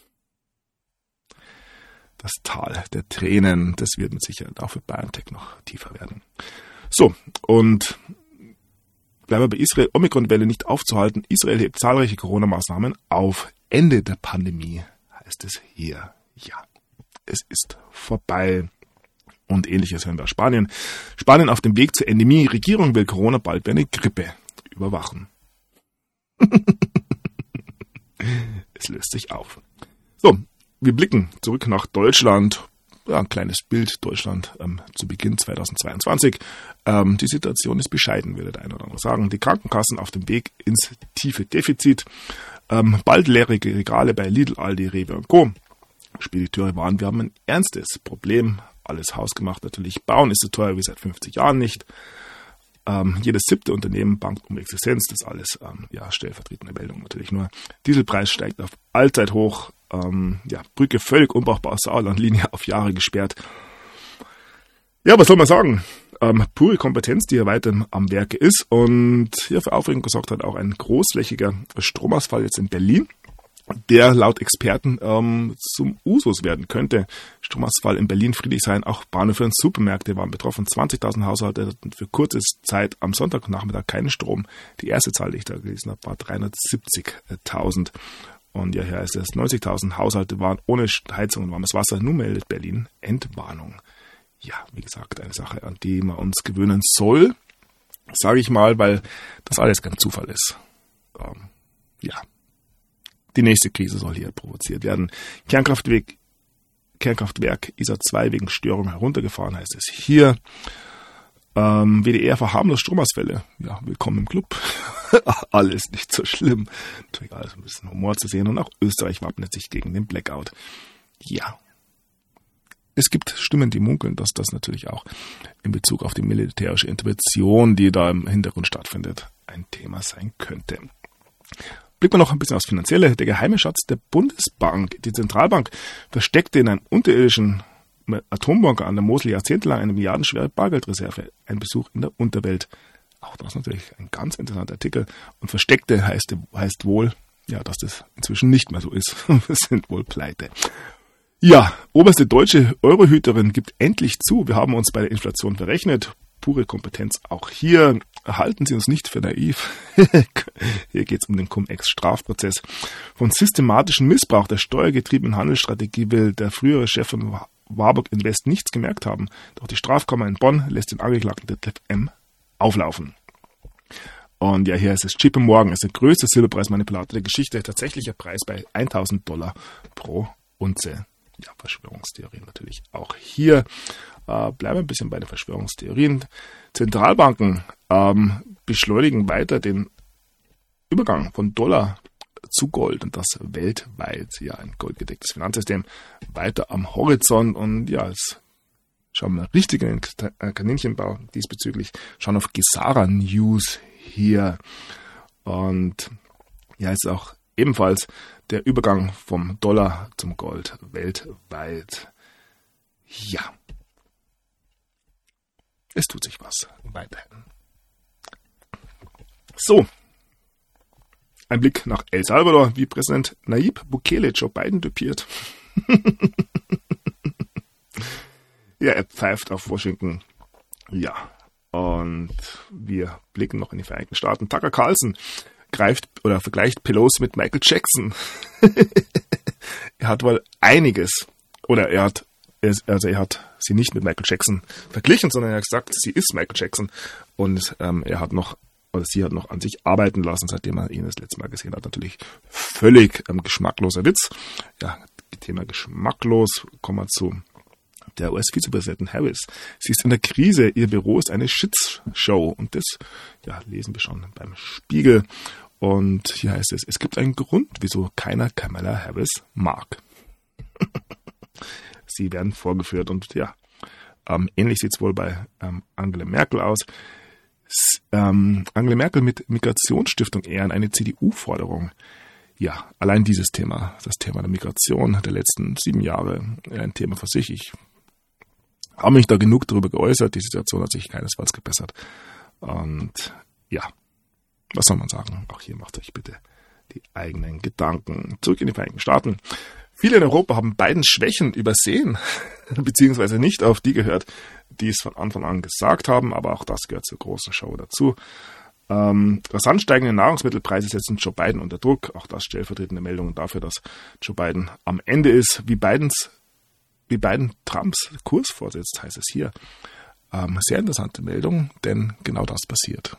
Das Tal der Tränen, das wird mit Sicherheit auch für BioNTech noch tiefer werden. So, und bleiben wir bei Israel. Omikron-Welle nicht aufzuhalten. Israel hebt zahlreiche Corona-Maßnahmen auf. Ende der Pandemie heißt es hier. Ja, es ist vorbei. Und Ähnliches hören wir aus Spanien. Spanien auf dem Weg zur Endemie. Regierung will Corona bald wie eine Grippe überwachen. Es löst sich auf. So, wir blicken zurück nach Deutschland. Ja, ein kleines Bild. Deutschland zu Beginn 2022. Die Situation ist bescheiden, würde der eine oder andere sagen. Die Krankenkassen auf dem Weg ins tiefe Defizit. Bald leere Regale bei Lidl, Aldi, Rewe und Co. Spediteure warnen, wir haben ein ernstes Problem. Alles hausgemacht natürlich. Bauen ist so teuer wie seit 50 Jahren nicht. Jedes 7. Unternehmen bangt um Existenz. Das alles stellvertretende Meldung natürlich nur. Dieselpreis steigt auf Allzeithoch. Brücke völlig unbrauchbar, Sauerlandlinie auf Jahre gesperrt. Ja, was soll man sagen? Pure Kompetenz, die hier weiter am Werke ist. Und hier für Aufregung gesorgt hat auch ein großflächiger Stromausfall jetzt in Berlin, der laut Experten zum Usus werden könnte. Stromausfall in Berlin, Friedrichshain, auch Bahnhöfe und Supermärkte waren betroffen. 20.000 Haushalte hatten für kurze Zeit am Sonntagnachmittag keinen Strom. Die erste Zahl, die ich da gelesen habe, war 370.000. Und ja, hier heißt es, 90.000 Haushalte waren ohne Heizung und warmes Wasser. Nun meldet Berlin Entwarnung. Ja, wie gesagt, eine Sache, an die man uns gewöhnen soll, sage ich mal, weil das alles kein Zufall ist. Die nächste Krise soll hier provoziert werden. Kernkraftwerk ISA 2 wegen Störung heruntergefahren, heißt es hier. WDR verharmlost Stromausfälle. Ja, willkommen im Club. Alles nicht so schlimm. Natürlich alles ein bisschen Humor zu sehen. Und auch Österreich wappnet sich gegen den Blackout. Ja. Es gibt Stimmen, die munkeln, dass das natürlich auch in Bezug auf die militärische Intervention, die da im Hintergrund stattfindet, ein Thema sein könnte. Blicken wir noch ein bisschen aufs Finanzielle. Der geheime Schatz der Bundesbank, die Zentralbank, versteckte in einem unterirdischen Atombunker an der Mosel jahrzehntelang eine milliardenschwere Bargeldreserve. Ein Besuch in der Unterwelt. Auch das ist natürlich ein ganz interessanter Artikel. Und versteckte heißt wohl, ja, dass das inzwischen nicht mehr so ist. Wir sind wohl pleite. Ja, oberste deutsche Eurohüterin gibt endlich zu. Wir haben uns bei der Inflation verrechnet. Pure Kompetenz auch hier. Halten Sie uns nicht für naiv. Hier geht es um den Cum-Ex-Strafprozess. Von systematischem Missbrauch der steuergetriebenen Handelsstrategie will der frühere Chef von Warburg Invest nichts gemerkt haben. Doch die Strafkammer in Bonn lässt den Angeklagten Detlef M. auflaufen. Und ja, hier ist es JP Morgan, ist der größte Silberpreismanipulator der Geschichte. Tatsächlicher Preis bei $1.000 pro Unze. Ja, Verschwörungstheorien natürlich auch hier. Bleiben wir ein bisschen bei den Verschwörungstheorien. Zentralbanken beschleunigen weiter den Übergang von Dollar zu Gold und das weltweit. Ja, ein goldgedecktes Finanzsystem weiter am Horizont. Und ja, jetzt schauen wir richtig in den Kaninchenbau diesbezüglich. Schauen auf Gesara News hier. Und ja, ist auch ebenfalls der Übergang vom Dollar zum Gold weltweit. Ja, es tut sich was weiterhin. So, ein Blick nach El Salvador, wie Präsident Nayib Bukele Joe Biden düpiert. Ja, er pfeift auf Washington. Ja, und wir blicken noch in die Vereinigten Staaten. Tucker Carlson vergleicht Pelosi mit Michael Jackson. Er hat wohl einiges, oder er hat sie nicht mit Michael Jackson verglichen, sondern er hat gesagt, sie ist Michael Jackson und sie hat noch an sich arbeiten lassen, seitdem er ihn das letzte Mal gesehen hat. Natürlich völlig geschmackloser Witz. Ja, Thema geschmacklos. Kommen wir zu der US-Vizepräsidentin Harris. Sie ist in der Krise, ihr Büro ist eine Shitshow und das lesen wir schon beim Spiegel. Und hier heißt es, es gibt einen Grund, wieso keiner Kamala Harris mag. Sie werden vorgeführt und ähnlich sieht es wohl bei Angela Merkel aus. Angela Merkel mit Migrationsstiftung ehren, eine CDU-Forderung. Ja, allein dieses Thema, das Thema der Migration der letzten 7 Jahre, ein Thema für sich. Ich habe mich da genug darüber geäußert, die Situation hat sich keinesfalls gebessert. Und ja, was soll man sagen? Auch hier macht euch bitte die eigenen Gedanken. Zurück in die Vereinigten Staaten. Viele in Europa haben Bidens Schwächen übersehen, beziehungsweise nicht auf die gehört, die es von Anfang an gesagt haben, aber auch das gehört zur großen Show dazu. Rasant steigende Nahrungsmittelpreise setzen Joe Biden unter Druck. Auch das stellvertretende Meldungen dafür, dass Joe Biden am Ende ist. Wie Biden Trumps Kurs vorsetzt, heißt es hier. Sehr interessante Meldung, denn genau das passiert.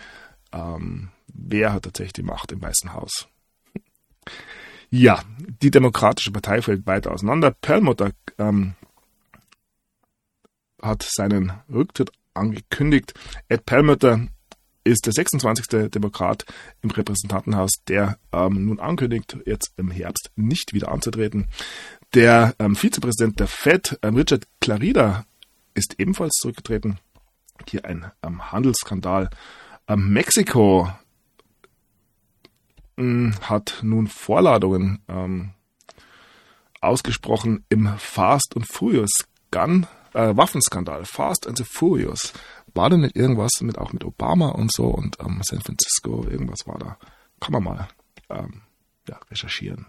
Wer hat tatsächlich die Macht im Weißen Haus? Ja, die Demokratische Partei fällt weiter auseinander. Perlmutter hat seinen Rücktritt angekündigt. Ed Perlmutter ist der 26. Demokrat im Repräsentantenhaus, der nun ankündigt, jetzt im Herbst nicht wieder anzutreten. Der Vizepräsident der Fed, Richard Clarida, ist ebenfalls zurückgetreten. Hier ein Handelsskandal. Mexiko hat nun Vorladungen ausgesprochen im Fast and Furious Waffenskandal. Fast and the Furious. War da nicht irgendwas auch mit Obama und so und San Francisco, irgendwas war da. Kann man mal recherchieren.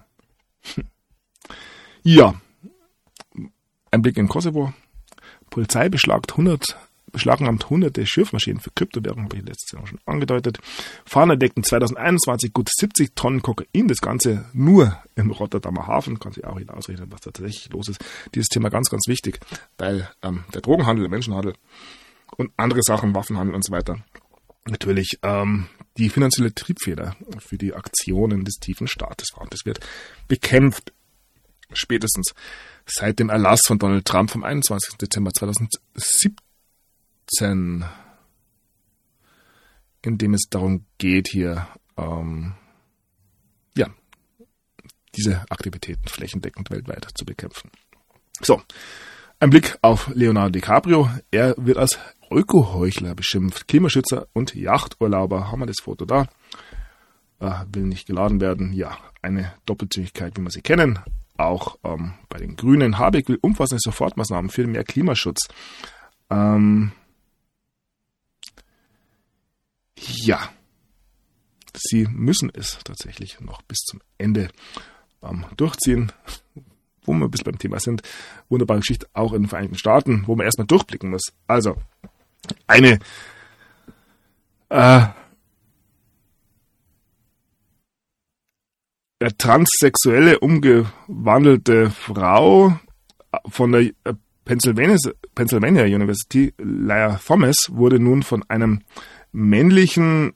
Ja, ein Blick in Kosovo. Polizei beschlagnahmt hunderte Schürfmaschinen für Kryptowährungen, habe ich letztes Jahr schon angedeutet. Fahnder entdeckten 2021 gut 70 Tonnen Kokain, das Ganze nur im Rotterdamer Hafen. Kann sich auch jeder ausrechnen, was da tatsächlich los ist. Dieses Thema ganz, ganz wichtig, weil der Drogenhandel, der Menschenhandel und andere Sachen, Waffenhandel und so weiter, natürlich die finanzielle Triebfeder für die Aktionen des tiefen Staates war. Und das wird bekämpft, spätestens seit dem Erlass von Donald Trump vom 21. Dezember 2017, in dem es darum geht, hier diese Aktivitäten flächendeckend weltweit zu bekämpfen. So, ein Blick auf Leonardo DiCaprio. Er wird als Öko-Heuchler beschimpft. Klimaschützer und Yachturlauber. Haben wir das Foto da? Will nicht geladen werden. Ja, eine Doppelzüngigkeit, wie wir sie kennen. Auch bei den Grünen. Habeck will umfassende Sofortmaßnahmen für mehr Klimaschutz. Ja, sie müssen es tatsächlich noch bis zum Ende durchziehen. Wo wir ein bisschen beim Thema sind. Wunderbare Geschichte auch in den Vereinigten Staaten, wo man erstmal durchblicken muss. Also, eine transsexuelle, umgewandelte Frau von der Pennsylvania University, Leah Thomas, wurde nun von einem männlichen,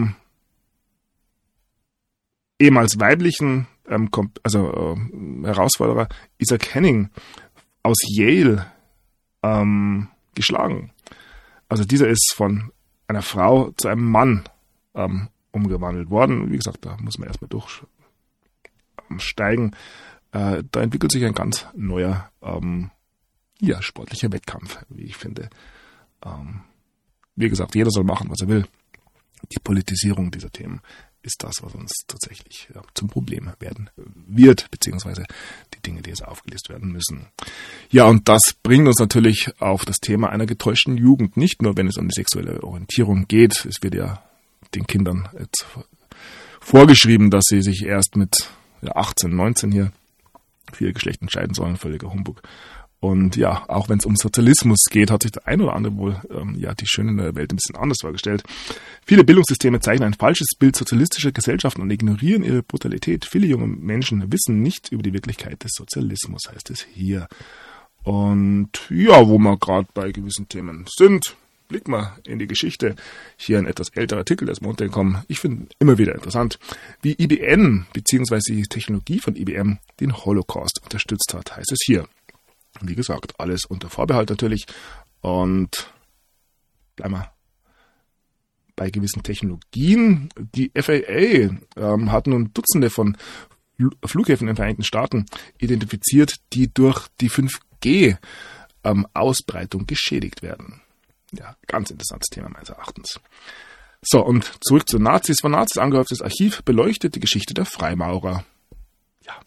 ehemals weiblichen Herausforderer Isaac Henning aus Yale geschlagen. Also dieser ist von einer Frau zu einem Mann umgewandelt worden. Wie gesagt, da muss man erstmal durchsteigen. Da entwickelt sich ein ganz neuer sportlicher Wettkampf, wie ich finde. Wie gesagt, jeder soll machen, was er will. Die Politisierung dieser Themen ist das, was uns tatsächlich zum Problem werden wird, beziehungsweise die Dinge, die jetzt aufgelöst werden müssen. Ja, und das bringt uns natürlich auf das Thema einer getäuschten Jugend, nicht nur, wenn es um die sexuelle Orientierung geht. Es wird ja den Kindern jetzt vorgeschrieben, dass sie sich erst mit 18, 19 hier für ihr Geschlecht entscheiden sollen, völliger Humbug. Und ja, auch wenn es um Sozialismus geht, hat sich der ein oder andere wohl die schöne Welt ein bisschen anders vorgestellt. Viele Bildungssysteme zeichnen ein falsches Bild sozialistischer Gesellschaften und ignorieren ihre Brutalität. Viele junge Menschen wissen nicht über die Wirklichkeit des Sozialismus, heißt es hier. Und ja, wo wir gerade bei gewissen Themen sind, blick mal in die Geschichte. Hier ein etwas älterer Artikel, der ist Montag gekommen. Ich finde immer wieder interessant, wie IBM bzw. die Technologie von IBM den Holocaust unterstützt hat, heißt es hier. Wie gesagt, alles unter Vorbehalt natürlich. Und bleiben wir bei gewissen Technologien. Die FAA hat nun Dutzende von Flughäfen in den Vereinigten Staaten identifiziert, die durch die 5G-Ausbreitung geschädigt werden. Ja, ganz interessantes Thema meines Erachtens. So, und zurück zu Nazis. Von Nazis angehäuftes Archiv beleuchtet die Geschichte der Freimaurer. Ja.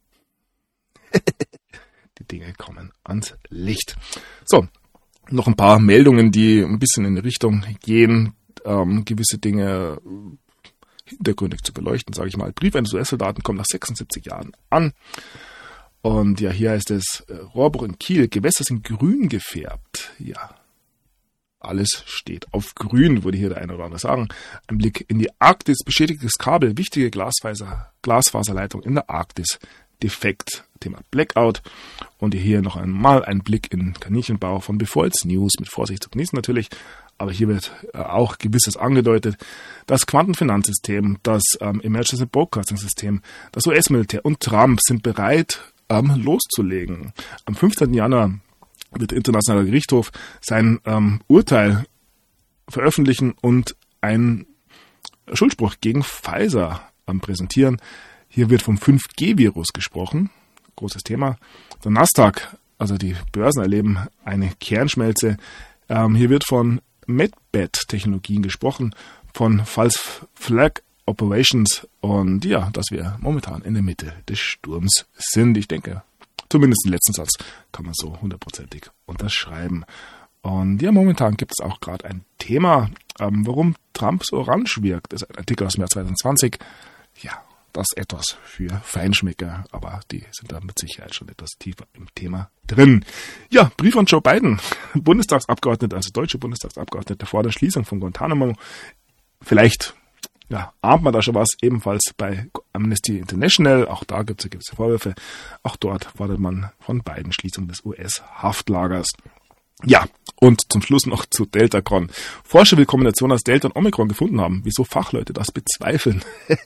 Die Dinge kommen ans Licht. So, noch ein paar Meldungen, die ein bisschen in die Richtung gehen, gewisse Dinge hintergründig zu beleuchten, sage ich mal. Brief eines US-Soldaten kommt nach 76 Jahren an. Und ja, hier heißt es, Rohrbruch in Kiel, Gewässer sind grün gefärbt. Ja, alles steht auf grün, würde hier der eine oder andere sagen. Ein Blick in die Arktis, beschädigtes Kabel, wichtige Glasfaserleitung in der Arktis. Defekt, Thema Blackout. Und hier noch einmal ein Blick in Kaninchenbau von Befolz News, mit Vorsicht zu genießen natürlich. Aber hier wird auch gewisses angedeutet. Das Quantenfinanzsystem, das Emergency Broadcasting System, das US-Militär und Trump sind bereit, loszulegen. Am 15. Januar wird der Internationale Gerichtshof sein Urteil veröffentlichen und einen Schuldspruch gegen Pfizer präsentieren. Hier wird vom 5G-Virus gesprochen, großes Thema. Der Nasdaq, also die Börsen erleben eine Kernschmelze. Hier wird von Medbed-Technologien gesprochen, von False Flag Operations und ja, dass wir momentan in der Mitte des Sturms sind. Ich denke, zumindest den letzten Satz kann man so hundertprozentig unterschreiben. Und ja, momentan gibt es auch gerade ein Thema, warum Trump so orange wirkt. Das ist ein Artikel aus dem Jahr 2020. Ja, das etwas für Feinschmecker, aber die sind da mit Sicherheit schon etwas tiefer im Thema drin. Ja, Brief von Joe Biden, Bundestagsabgeordneter, also deutsche Bundestagsabgeordneter, fordert Schließung von Guantanamo. Vielleicht ahnt man da schon was, ebenfalls bei Amnesty International, auch da gibt es gewisse Vorwürfe. Auch dort fordert man von Biden Schließung des US-Haftlagers. Ja, und zum Schluss noch zu Deltacron. Forscher will Kombination aus Delta und Omikron gefunden haben. Wieso Fachleute das bezweifeln?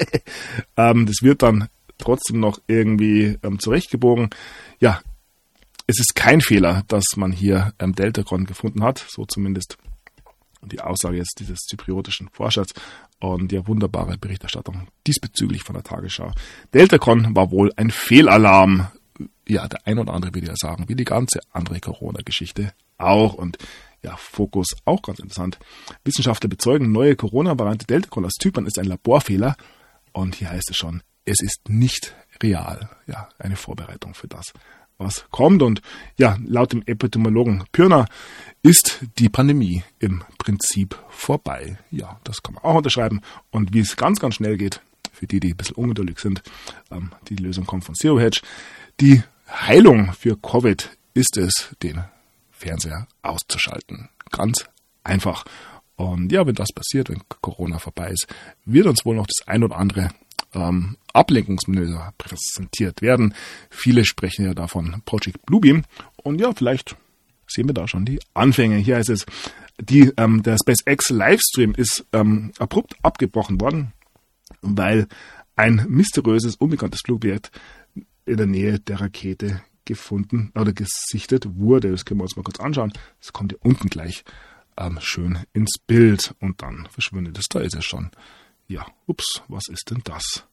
Das wird dann trotzdem noch irgendwie zurechtgebogen. Ja, es ist kein Fehler, dass man hier Deltacron gefunden hat. So zumindest die Aussage jetzt dieses zypriotischen Forschers. Und ja, wunderbare Berichterstattung diesbezüglich von der Tagesschau. Deltacron war wohl ein Fehlalarm. Ja, der ein oder andere würde ja sagen, wie die ganze andere Corona-Geschichte auch. Und ja, Fokus auch ganz interessant. Wissenschaftler bezeugen, neue Corona-Variante Deltacron aus Zypern ist ein Laborfehler. Und hier heißt es schon, es ist nicht real. Ja, eine Vorbereitung für das, was kommt. Und ja, laut dem Epidemiologen Pirner ist die Pandemie im Prinzip vorbei. Ja, das kann man auch unterschreiben. Und wie es ganz, ganz schnell geht, für die ein bisschen ungeduldig sind, die Lösung kommt von Zero Hedge. Die Heilung für Covid ist es, den Fernseher auszuschalten. Ganz einfach. Und ja, wenn das passiert, wenn Corona vorbei ist, wird uns wohl noch das ein oder andere Ablenkungsmanöver präsentiert werden. Viele sprechen ja davon Project Bluebeam. Und ja, vielleicht sehen wir da schon die Anfänge. Hier heißt es, der SpaceX Livestream ist abrupt abgebrochen worden, weil ein mysteriöses, unbekanntes Flugobjekt in der Nähe der Rakete gefunden oder gesichtet wurde. Das können wir uns mal kurz anschauen. Das kommt hier unten gleich schön ins Bild und dann verschwindet es. Da ist es schon. Ja, ups, was ist denn das?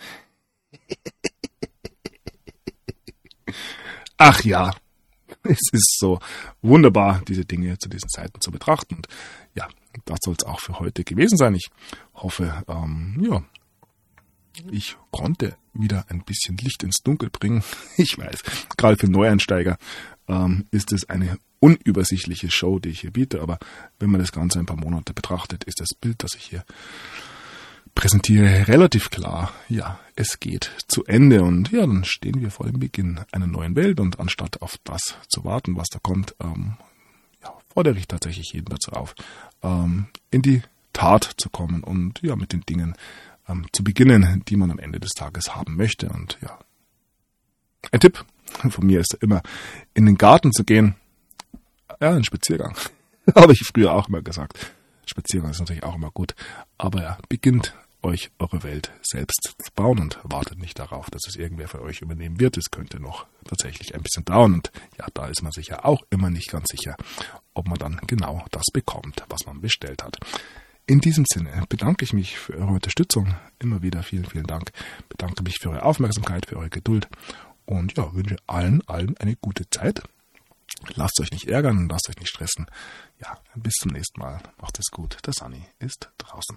Ach ja, es ist so wunderbar, diese Dinge zu diesen Zeiten zu betrachten. Und ja, das soll es auch für heute gewesen sein. Ich hoffe, Ich konnte wieder ein bisschen Licht ins Dunkel bringen. Ich weiß, gerade für Neueinsteiger ist es eine unübersichtliche Show, die ich hier biete, aber wenn man das Ganze ein paar Monate betrachtet, ist das Bild, das ich hier präsentiere, relativ klar. Ja, es geht zu Ende und ja, dann stehen wir vor dem Beginn einer neuen Welt und anstatt auf das zu warten, was da kommt, fordere ich tatsächlich jeden dazu auf, in die Tat zu kommen und ja, mit den Dingen zu beginnen, die man am Ende des Tages haben möchte. Und ja, ein Tipp von mir ist immer, in den Garten zu gehen. Ja, ein Spaziergang. Habe ich früher auch immer gesagt. Spaziergang ist natürlich auch immer gut. Aber ja, beginnt euch eure Welt selbst zu bauen und wartet nicht darauf, dass es irgendwer für euch übernehmen wird. Es könnte noch tatsächlich ein bisschen dauern. Und ja, da ist man sich ja auch immer nicht ganz sicher, ob man dann genau das bekommt, was man bestellt hat. In diesem Sinne bedanke ich mich für eure Unterstützung. Immer wieder vielen, vielen Dank. Bedanke mich für eure Aufmerksamkeit, für eure Geduld. Und ja, wünsche allen eine gute Zeit. Lasst euch nicht ärgern, lasst euch nicht stressen. Ja, bis zum nächsten Mal. Macht es gut. Der Sunny ist draußen.